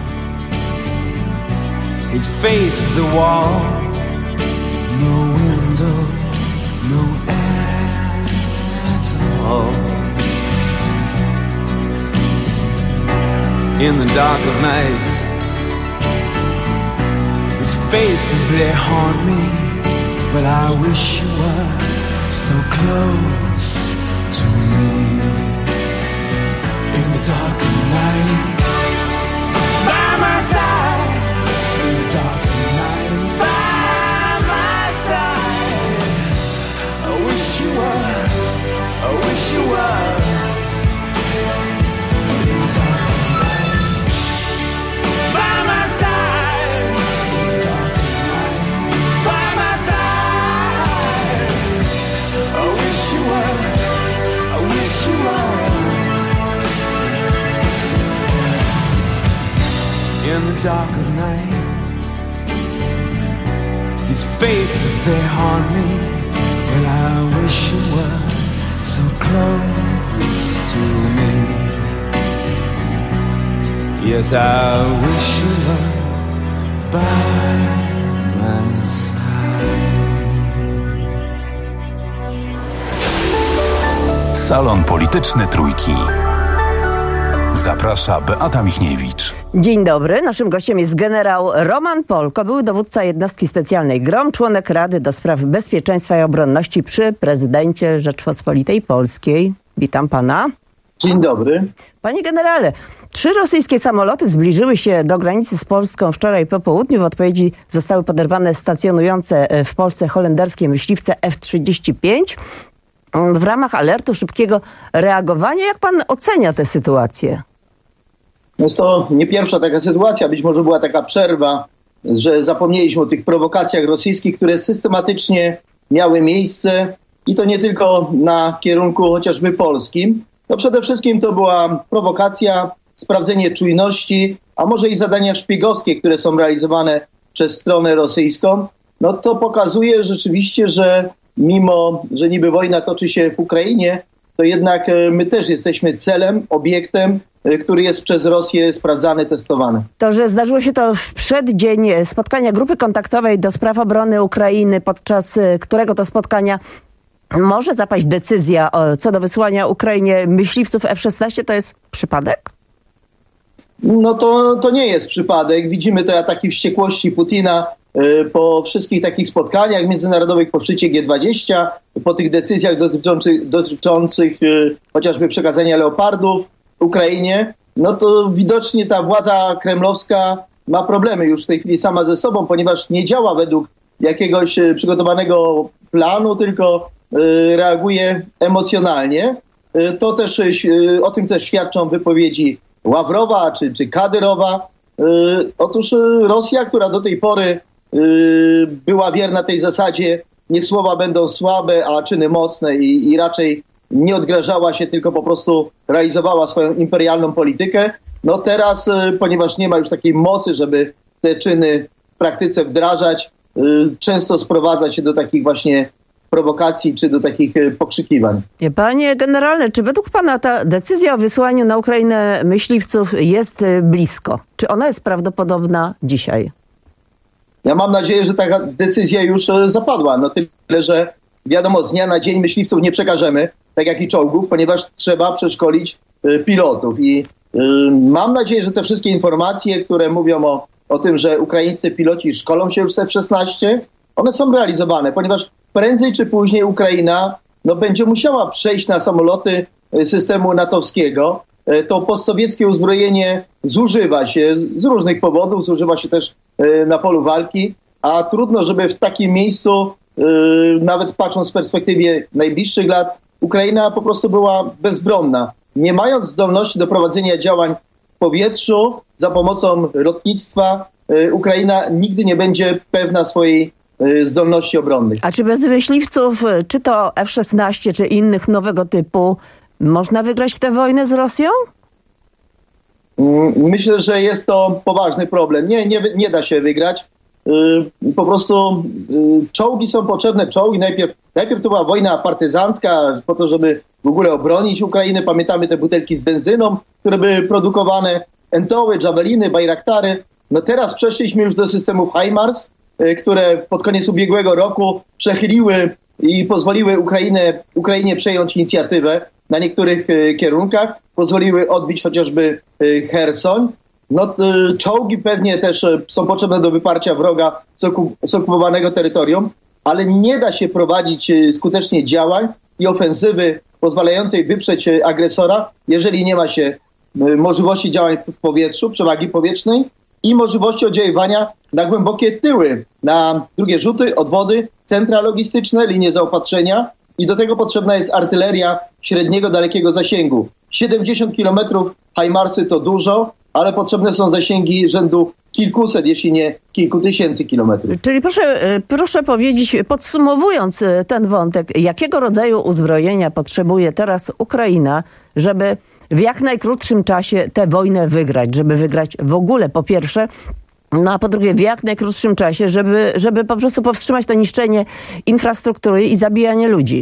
His face is a wall. No window, no air at all. In the dark of night, his faces, they haunt me, but I wish you were so close to me. In the dark of night, by my side. In the dark of night, by my side. I wish you were, I wish you were. In the dark of night, by my side. In the dark of night, by my side. I wish you were, I wish you were. In the dark of night, these faces, they haunt me, but I wish you were so close to me. Yes, I wish you were by my side. Salon Polityczny Trójki. Zaprasza Beata Michniewicz. Dzień dobry. Naszym gościem jest generał Roman Polko, były dowódca jednostki specjalnej GROM, członek Rady do Spraw Bezpieczeństwa i Obronności przy prezydencie Rzeczpospolitej Polskiej. Witam pana. Dzień dobry. Panie generale, 3 rosyjskie samoloty zbliżyły się do granicy z Polską wczoraj po południu. W odpowiedzi zostały poderwane stacjonujące w Polsce holenderskie myśliwce F-35. W ramach alertu szybkiego reagowania, jak pan ocenia tę sytuację? Jest to nie pierwsza taka sytuacja, być może była taka przerwa, że zapomnieliśmy o tych prowokacjach rosyjskich, które systematycznie miały miejsce i to nie tylko na kierunku chociażby polskim. No przede wszystkim to była prowokacja, sprawdzenie czujności, a może i zadania szpiegowskie, które są realizowane przez stronę rosyjską. No to pokazuje rzeczywiście, że mimo, że niby wojna toczy się w Ukrainie, to jednak my też jesteśmy celem, obiektem, który jest przez Rosję sprawdzany, testowany. To, że zdarzyło się to w przeddzień spotkania grupy kontaktowej do spraw obrony Ukrainy, podczas którego to spotkania może zapaść decyzja co do wysłania Ukrainie myśliwców F-16, to jest przypadek? no to nie jest przypadek. Widzimy te ataki wściekłości Putina po wszystkich takich spotkaniach międzynarodowych, po szczycie G20, po tych decyzjach dotyczących chociażby przekazania leopardów Ukrainie. No to widocznie ta władza kremlowska ma problemy już w tej chwili sama ze sobą, ponieważ nie działa według jakiegoś przygotowanego planu, tylko reaguje emocjonalnie. To też, o tym też świadczą wypowiedzi Ławrowa czy Kadyrowa. Otóż Rosja, która do tej pory była wierna tej zasadzie, niech słowa będą słabe, a czyny mocne i raczej nie odgrażała się, tylko po prostu realizowała swoją imperialną politykę. No teraz, ponieważ nie ma już takiej mocy, żeby te czyny w praktyce wdrażać, często sprowadza się do takich właśnie prowokacji czy do takich pokrzykiwań. Panie generale, czy według pana ta decyzja o wysłaniu na Ukrainę myśliwców jest blisko? Czy ona jest prawdopodobna dzisiaj? Ja mam nadzieję, że taka decyzja już zapadła. No tyle, że wiadomo, z dnia na dzień myśliwców nie przekażemy, tak jak i czołgów, ponieważ trzeba przeszkolić pilotów. I mam nadzieję, że te wszystkie informacje, które mówią o tym, że ukraińscy piloci szkolą się już z F-16, one są realizowane, ponieważ prędzej czy później Ukraina będzie musiała przejść na samoloty systemu natowskiego. To postsowieckie uzbrojenie zużywa się z różnych powodów, zużywa się też na polu walki, a trudno, żeby w takim miejscu, nawet patrząc w perspektywie najbliższych lat, Ukraina po prostu była bezbronna. Nie mając zdolności do prowadzenia działań w powietrzu za pomocą lotnictwa, Ukraina nigdy nie będzie pewna swojej zdolności obronnych. A czy bez myśliwców, czy to F-16, czy innych nowego typu, można wygrać tę wojnę z Rosją? Myślę, że jest to poważny problem. Nie da się wygrać. Po prostu czołgi są potrzebne. Czołgi najpierw to była wojna partyzancka po to, żeby w ogóle obronić Ukrainę. Pamiętamy te butelki z benzyną, które były produkowane, Entoły, Javeliny, Bajraktary. No teraz przeszliśmy już do systemów HIMARS, które pod koniec ubiegłego roku przechyliły i pozwoliły Ukrainie przejąć inicjatywę na niektórych kierunkach, pozwoliły odbić chociażby Chersoń. No, czołgi pewnie też są potrzebne do wyparcia wroga z okupowanego terytorium, ale nie da się prowadzić skutecznie działań i ofensywy pozwalającej wyprzeć agresora, jeżeli nie ma się możliwości działań w powietrzu, przewagi powietrznej i możliwości oddziaływania na głębokie tyły, na drugie rzuty, odwody, centra logistyczne, linie zaopatrzenia i do tego potrzebna jest artyleria średniego, dalekiego zasięgu. 70 kilometrów HIMARSy to dużo, ale potrzebne są zasięgi rzędu kilkuset, jeśli nie kilku tysięcy kilometrów. Czyli proszę powiedzieć, podsumowując ten wątek, jakiego rodzaju uzbrojenia potrzebuje teraz Ukraina, żeby w jak najkrótszym czasie tę wojnę wygrać, żeby wygrać w ogóle po pierwsze, no a po drugie w jak najkrótszym czasie, żeby po prostu powstrzymać to niszczenie infrastruktury i zabijanie ludzi?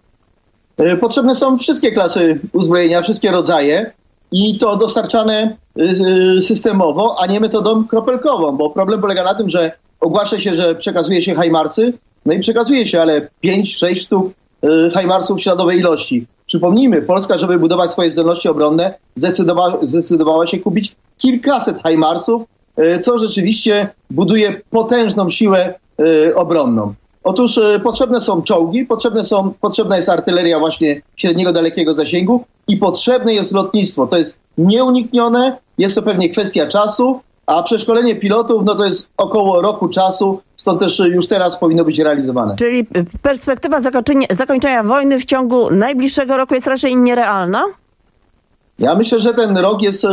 Potrzebne są wszystkie klasy uzbrojenia, wszystkie rodzaje i to dostarczane systemowo, a nie metodą kropelkową, bo problem polega na tym, że ogłasza się, że przekazuje się HIMARSy, no i przekazuje się, ale 5-6 sztuk HIMARSów w śladowej ilości. Przypomnijmy, Polska, żeby budować swoje zdolności obronne, zdecydowała się kupić kilkaset HIMARSów, co rzeczywiście buduje potężną siłę obronną. Otóż potrzebne są czołgi, potrzebna jest artyleria właśnie średniego, dalekiego zasięgu i potrzebne jest lotnictwo. To jest nieuniknione, jest to pewnie kwestia czasu, a przeszkolenie pilotów to jest około roku czasu, stąd też już teraz powinno być realizowane. Czyli perspektywa zakończenia wojny w ciągu najbliższego roku jest raczej nierealna? Ja myślę, że ten rok jest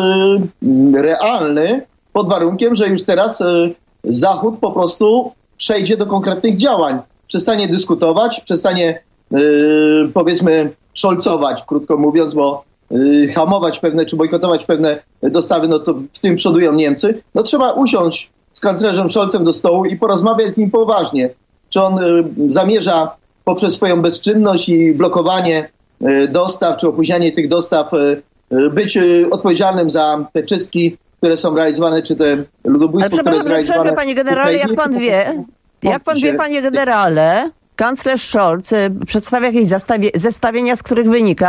realny pod warunkiem, że już teraz Zachód po prostu przejdzie do konkretnych działań. Przestanie dyskutować, przestanie powiedzmy szolcować, krótko mówiąc, bo hamować pewne czy bojkotować pewne dostawy, no to w tym przodują Niemcy. No trzeba usiąść z kanclerzem Scholzem do stołu i porozmawiać z nim poważnie. Czy on zamierza poprzez swoją bezczynność i blokowanie dostaw, czy opóźnianie tych dostaw być odpowiedzialnym za te czystki, które są realizowane, czy te ludobójstwo, które jest realizowane. Panie generale, jak pan wie, panie generale, kanclerz Scholz przedstawia jakieś zestawienia, z których wynika,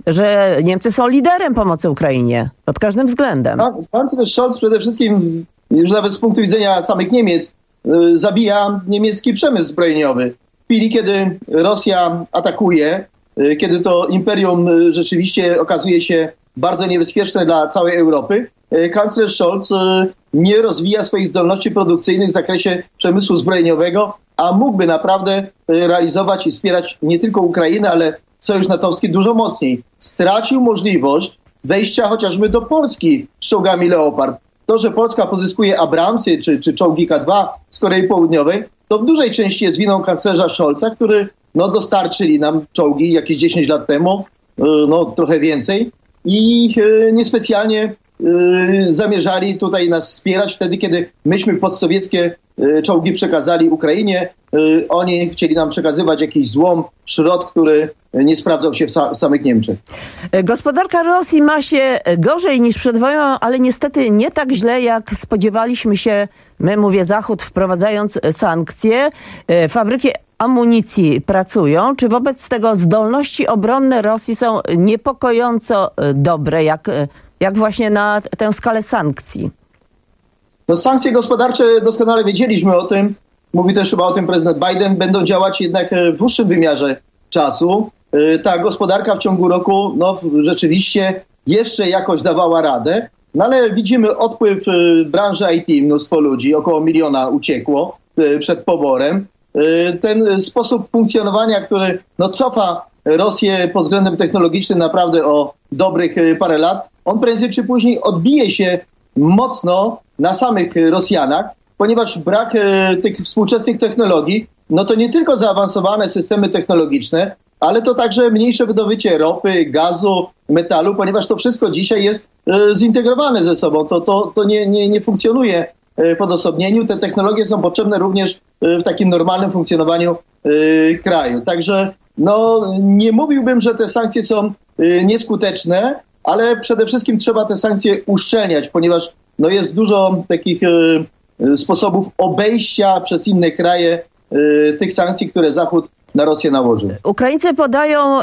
że Niemcy są liderem pomocy Ukrainie pod każdym względem. Kanclerz Scholz przede wszystkim, już nawet z punktu widzenia samych Niemiec, zabija niemiecki przemysł zbrojeniowy. W chwili, kiedy Rosja atakuje, kiedy to imperium rzeczywiście okazuje się bardzo niebezpieczne dla całej Europy, kanclerz Scholz nie rozwija swoich zdolności produkcyjnych w zakresie przemysłu zbrojeniowego, a mógłby naprawdę realizować i wspierać nie tylko Ukrainę, ale Sojusz NATO-wski dużo mocniej. Stracił możliwość wejścia chociażby do Polski z czołgami Leopard. To, że Polska pozyskuje Abramsy czy czołgi K2 z Korei Południowej, to w dużej części jest winą kanclerza Scholza, który dostarczyli nam czołgi jakieś 10 lat temu, trochę więcej i niespecjalnie zamierzali tutaj nas wspierać wtedy, kiedy myśmy postsowieckie czołgi przekazali Ukrainie. Oni chcieli nam przekazywać jakiś złom, szrot, który nie sprawdzał się w samych Niemczech. Gospodarka Rosji ma się gorzej niż przed wojną, ale niestety nie tak źle, jak spodziewaliśmy się, mówię Zachód, wprowadzając sankcje. Fabryki amunicji pracują. Czy wobec tego zdolności obronne Rosji są niepokojąco dobre, jak właśnie na tę skalę sankcji? Sankcje gospodarcze, doskonale wiedzieliśmy o tym, mówi też chyba o tym prezydent Biden, będą działać jednak w dłuższym wymiarze czasu. Ta gospodarka w ciągu roku rzeczywiście jeszcze jakoś dawała radę, ale widzimy odpływ branży IT, mnóstwo ludzi, około 1 miliona uciekło przed poborem. Ten sposób funkcjonowania, który cofa Rosję pod względem technologicznym naprawdę o dobrych parę lat, on prędzej czy później odbije się mocno na samych Rosjanach, ponieważ brak tych współczesnych technologii, to nie tylko zaawansowane systemy technologiczne, ale to także mniejsze wydobycie ropy, gazu, metalu, ponieważ to wszystko dzisiaj jest zintegrowane ze sobą. To nie funkcjonuje w odosobnieniu. Te technologie są potrzebne również w takim normalnym funkcjonowaniu kraju. Także nie mówiłbym, że te sankcje są nieskuteczne, ale przede wszystkim trzeba te sankcje uszczelniać, ponieważ jest dużo takich sposobów obejścia przez inne kraje tych sankcji, które Zachód na Rosję nałożył. Ukraińcy podają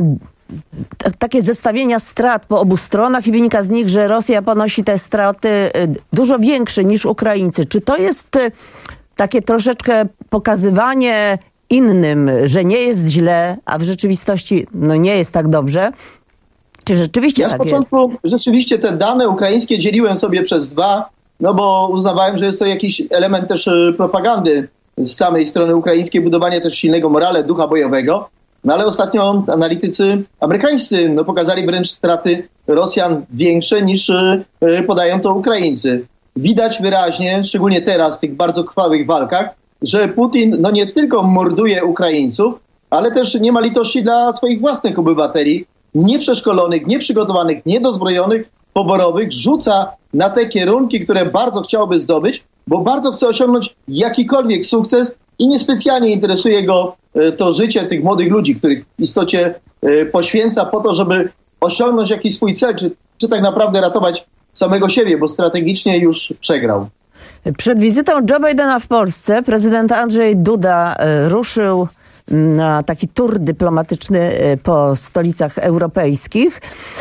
takie zestawienia strat po obu stronach i wynika z nich, że Rosja ponosi te straty dużo większe niż Ukraińcy. Czy to jest takie troszeczkę pokazywanie innym, że nie jest źle, a w rzeczywistości nie jest tak dobrze? Czy rzeczywiście tak jest? Ja z początku rzeczywiście te dane ukraińskie dzieliłem sobie przez 2, bo uznawałem, że jest to jakiś element też propagandy z samej strony ukraińskiej, budowania też silnego morale, ducha bojowego. Ale ostatnio analitycy amerykańscy pokazali wręcz straty Rosjan większe niż podają to Ukraińcy. Widać wyraźnie, szczególnie teraz w tych bardzo krwawych walkach, że Putin nie tylko morduje Ukraińców, ale też nie ma litości dla swoich własnych obywateli, nieprzeszkolonych, nieprzygotowanych, niedozbrojonych, poborowych, rzuca na te kierunki, które bardzo chciałby zdobyć, bo bardzo chce osiągnąć jakikolwiek sukces i niespecjalnie interesuje go to życie tych młodych ludzi, których w istocie poświęca po to, żeby osiągnąć jakiś swój cel, czy tak naprawdę ratować samego siebie, bo strategicznie już przegrał. Przed wizytą Joe Bidena w Polsce prezydent Andrzej Duda ruszył na taki tur dyplomatyczny po stolicach europejskich.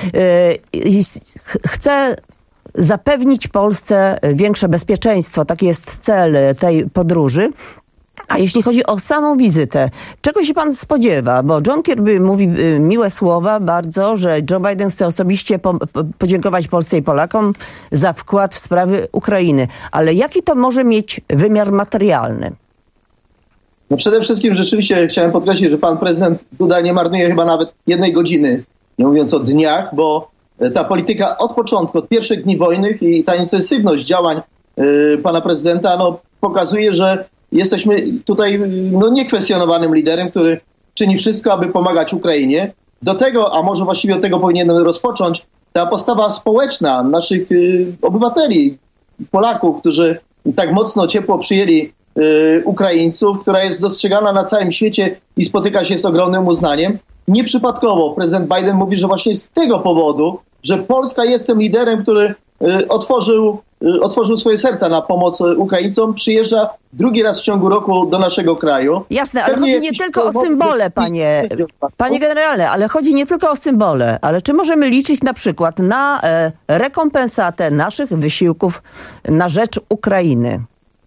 Chce zapewnić Polsce większe bezpieczeństwo. Taki jest cel tej podróży. A jeśli chodzi o samą wizytę, czego się pan spodziewa? Bo John Kirby mówi miłe słowa bardzo, że Joe Biden chce osobiście podziękować Polsce i Polakom za wkład w sprawy Ukrainy. Ale jaki to może mieć wymiar materialny? Przede wszystkim rzeczywiście chciałem podkreślić, że pan prezydent Duda nie marnuje chyba nawet 1 godziny, nie mówiąc o dniach, bo ta polityka od początku, od pierwszych dni wojny i ta intensywność działań pana prezydenta pokazuje, że jesteśmy tutaj niekwestionowanym liderem, który czyni wszystko, aby pomagać Ukrainie. Do tego, a może właściwie od tego powinienem rozpocząć, ta postawa społeczna naszych obywateli, Polaków, którzy tak mocno ciepło przyjęli Ukraińców, która jest dostrzegana na całym świecie i spotyka się z ogromnym uznaniem. Nieprzypadkowo prezydent Biden mówi, że właśnie z tego powodu, że Polska jest tym liderem, który otworzył swoje serca na pomoc Ukraińcom, przyjeżdża drugi raz w ciągu roku do naszego kraju. Jasne, ale chodzi nie tylko o symbole, panie generale, ale chodzi nie tylko o symbole, ale czy możemy liczyć na przykład na rekompensatę naszych wysiłków na rzecz Ukrainy?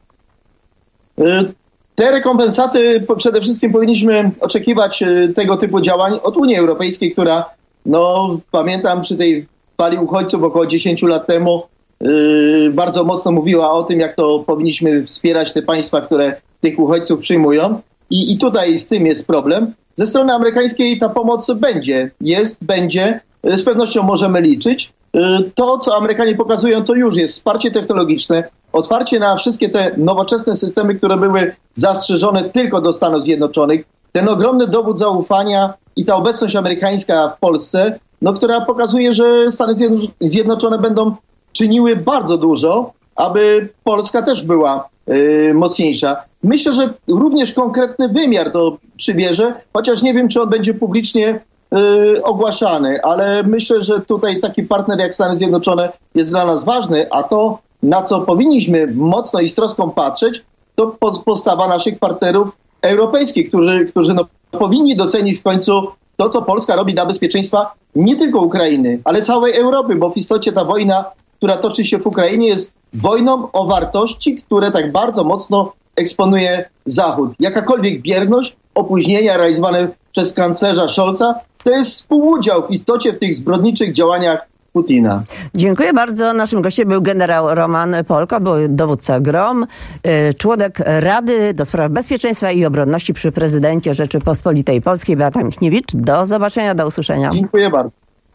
Te rekompensaty przede wszystkim powinniśmy oczekiwać tego typu działań od Unii Europejskiej, która, pamiętam przy tej fali uchodźców około 10 lat temu bardzo mocno mówiła o tym, jak to powinniśmy wspierać te państwa, które tych uchodźców przyjmują. I tutaj z tym jest problem. Ze strony amerykańskiej ta pomoc będzie. Z pewnością możemy liczyć. To, co Amerykanie pokazują, to już jest wsparcie technologiczne, otwarcie na wszystkie te nowoczesne systemy, które były zastrzeżone tylko do Stanów Zjednoczonych. Ten ogromny dowód zaufania i ta obecność amerykańska w Polsce, która pokazuje, że Stany Zjednoczone będą czyniły bardzo dużo, aby Polska też była mocniejsza. Myślę, że również konkretny wymiar to przybierze, chociaż nie wiem, czy on będzie publicznie ogłaszany, ale myślę, że tutaj taki partner jak Stany Zjednoczone jest dla nas ważny, a to, na co powinniśmy mocno i z troską patrzeć, to postawa naszych partnerów europejskich, którzy powinni docenić w końcu to, co Polska robi dla bezpieczeństwa nie tylko Ukrainy, ale całej Europy, bo w istocie ta wojna, która toczy się w Ukrainie, jest wojną o wartości, które tak bardzo mocno eksponuje Zachód. Jakakolwiek bierność, opóźnienia realizowane przez kanclerza Scholza, to jest współudział w istocie w tych zbrodniczych działaniach Putina. Dziękuję bardzo. Naszym gościem był generał Roman Polko, był dowódca GROM, członek Rady do Spraw Bezpieczeństwa i Obronności przy prezydencie Rzeczypospolitej Polskiej, Beata Michniewicz. Do zobaczenia, do usłyszenia. Dziękuję bardzo.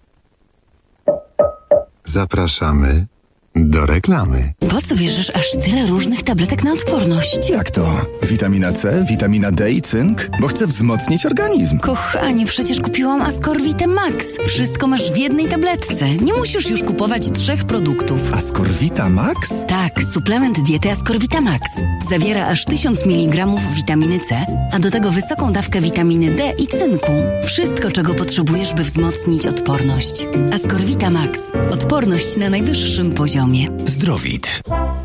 Zapraszamy do reklamy. Po co bierzesz aż tyle różnych tabletek na odporność? Jak to? Witamina C, witamina D i cynk? Bo chcę wzmocnić organizm. Kochanie, przecież kupiłam Ascorvite Max. Wszystko masz w jednej tabletce. Nie musisz już kupować 3 produktów. Ascorvita Max? Tak, suplement diety Ascorvita Max. Zawiera aż 1000 mg witaminy C, a do tego wysoką dawkę witaminy D i cynku. Wszystko, czego potrzebujesz, by wzmocnić odporność. Ascorvita Max. Odporność na najwyższym poziomie. Zdrowit.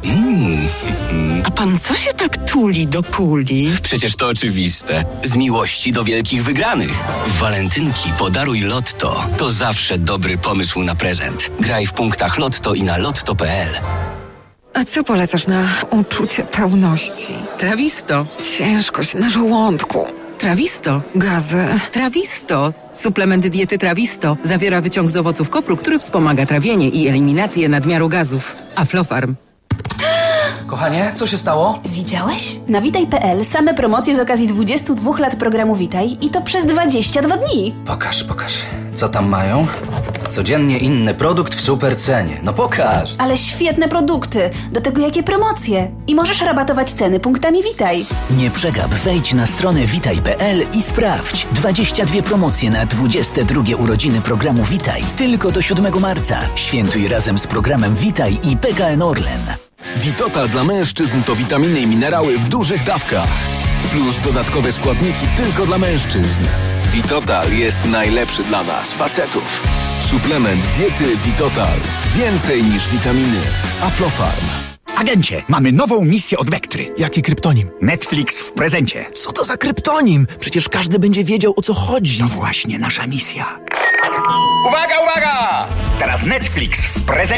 A pan co się tak tuli do kuli? Przecież to oczywiste. Z miłości do wielkich wygranych. W walentynki podaruj Lotto. To zawsze dobry pomysł na prezent. Graj w punktach Lotto i na lotto.pl. A co polecasz na uczucie pełności? Trawisto. Ciężkość na żołądku. Trawisto. Gazy. Trawisto. Suplement diety Trawisto zawiera wyciąg z owoców kopru, który wspomaga trawienie i eliminację nadmiaru gazów. Aflofarm. Kochanie, co się stało? Widziałeś? Na Witaj.pl same promocje z okazji 22 lat programu Witaj i to przez 22 dni. Pokaż. Co tam mają? Codziennie inny produkt w super cenie. No pokaż. Ale świetne produkty. Do tego jakie promocje. I możesz rabatować ceny punktami Witaj. Nie przegap, wejdź na stronę witaj.pl i sprawdź. 22 promocje na 22 urodziny programu Witaj. Tylko do 7 marca. Świętuj razem z programem Witaj i PKN Orlen. Vitotal dla mężczyzn to witaminy i minerały w dużych dawkach. Plus dodatkowe składniki tylko dla mężczyzn. Vitotal jest najlepszy dla nas, facetów. Suplement diety Vitotal. Więcej niż witaminy. Aflofarm. Agencie, mamy nową misję od Vectry. Jaki kryptonim? Netflix w prezencie. Co to za kryptonim? Przecież każdy będzie wiedział, o co chodzi. To właśnie nasza misja. Uwaga! Teraz Netflix w prezencie.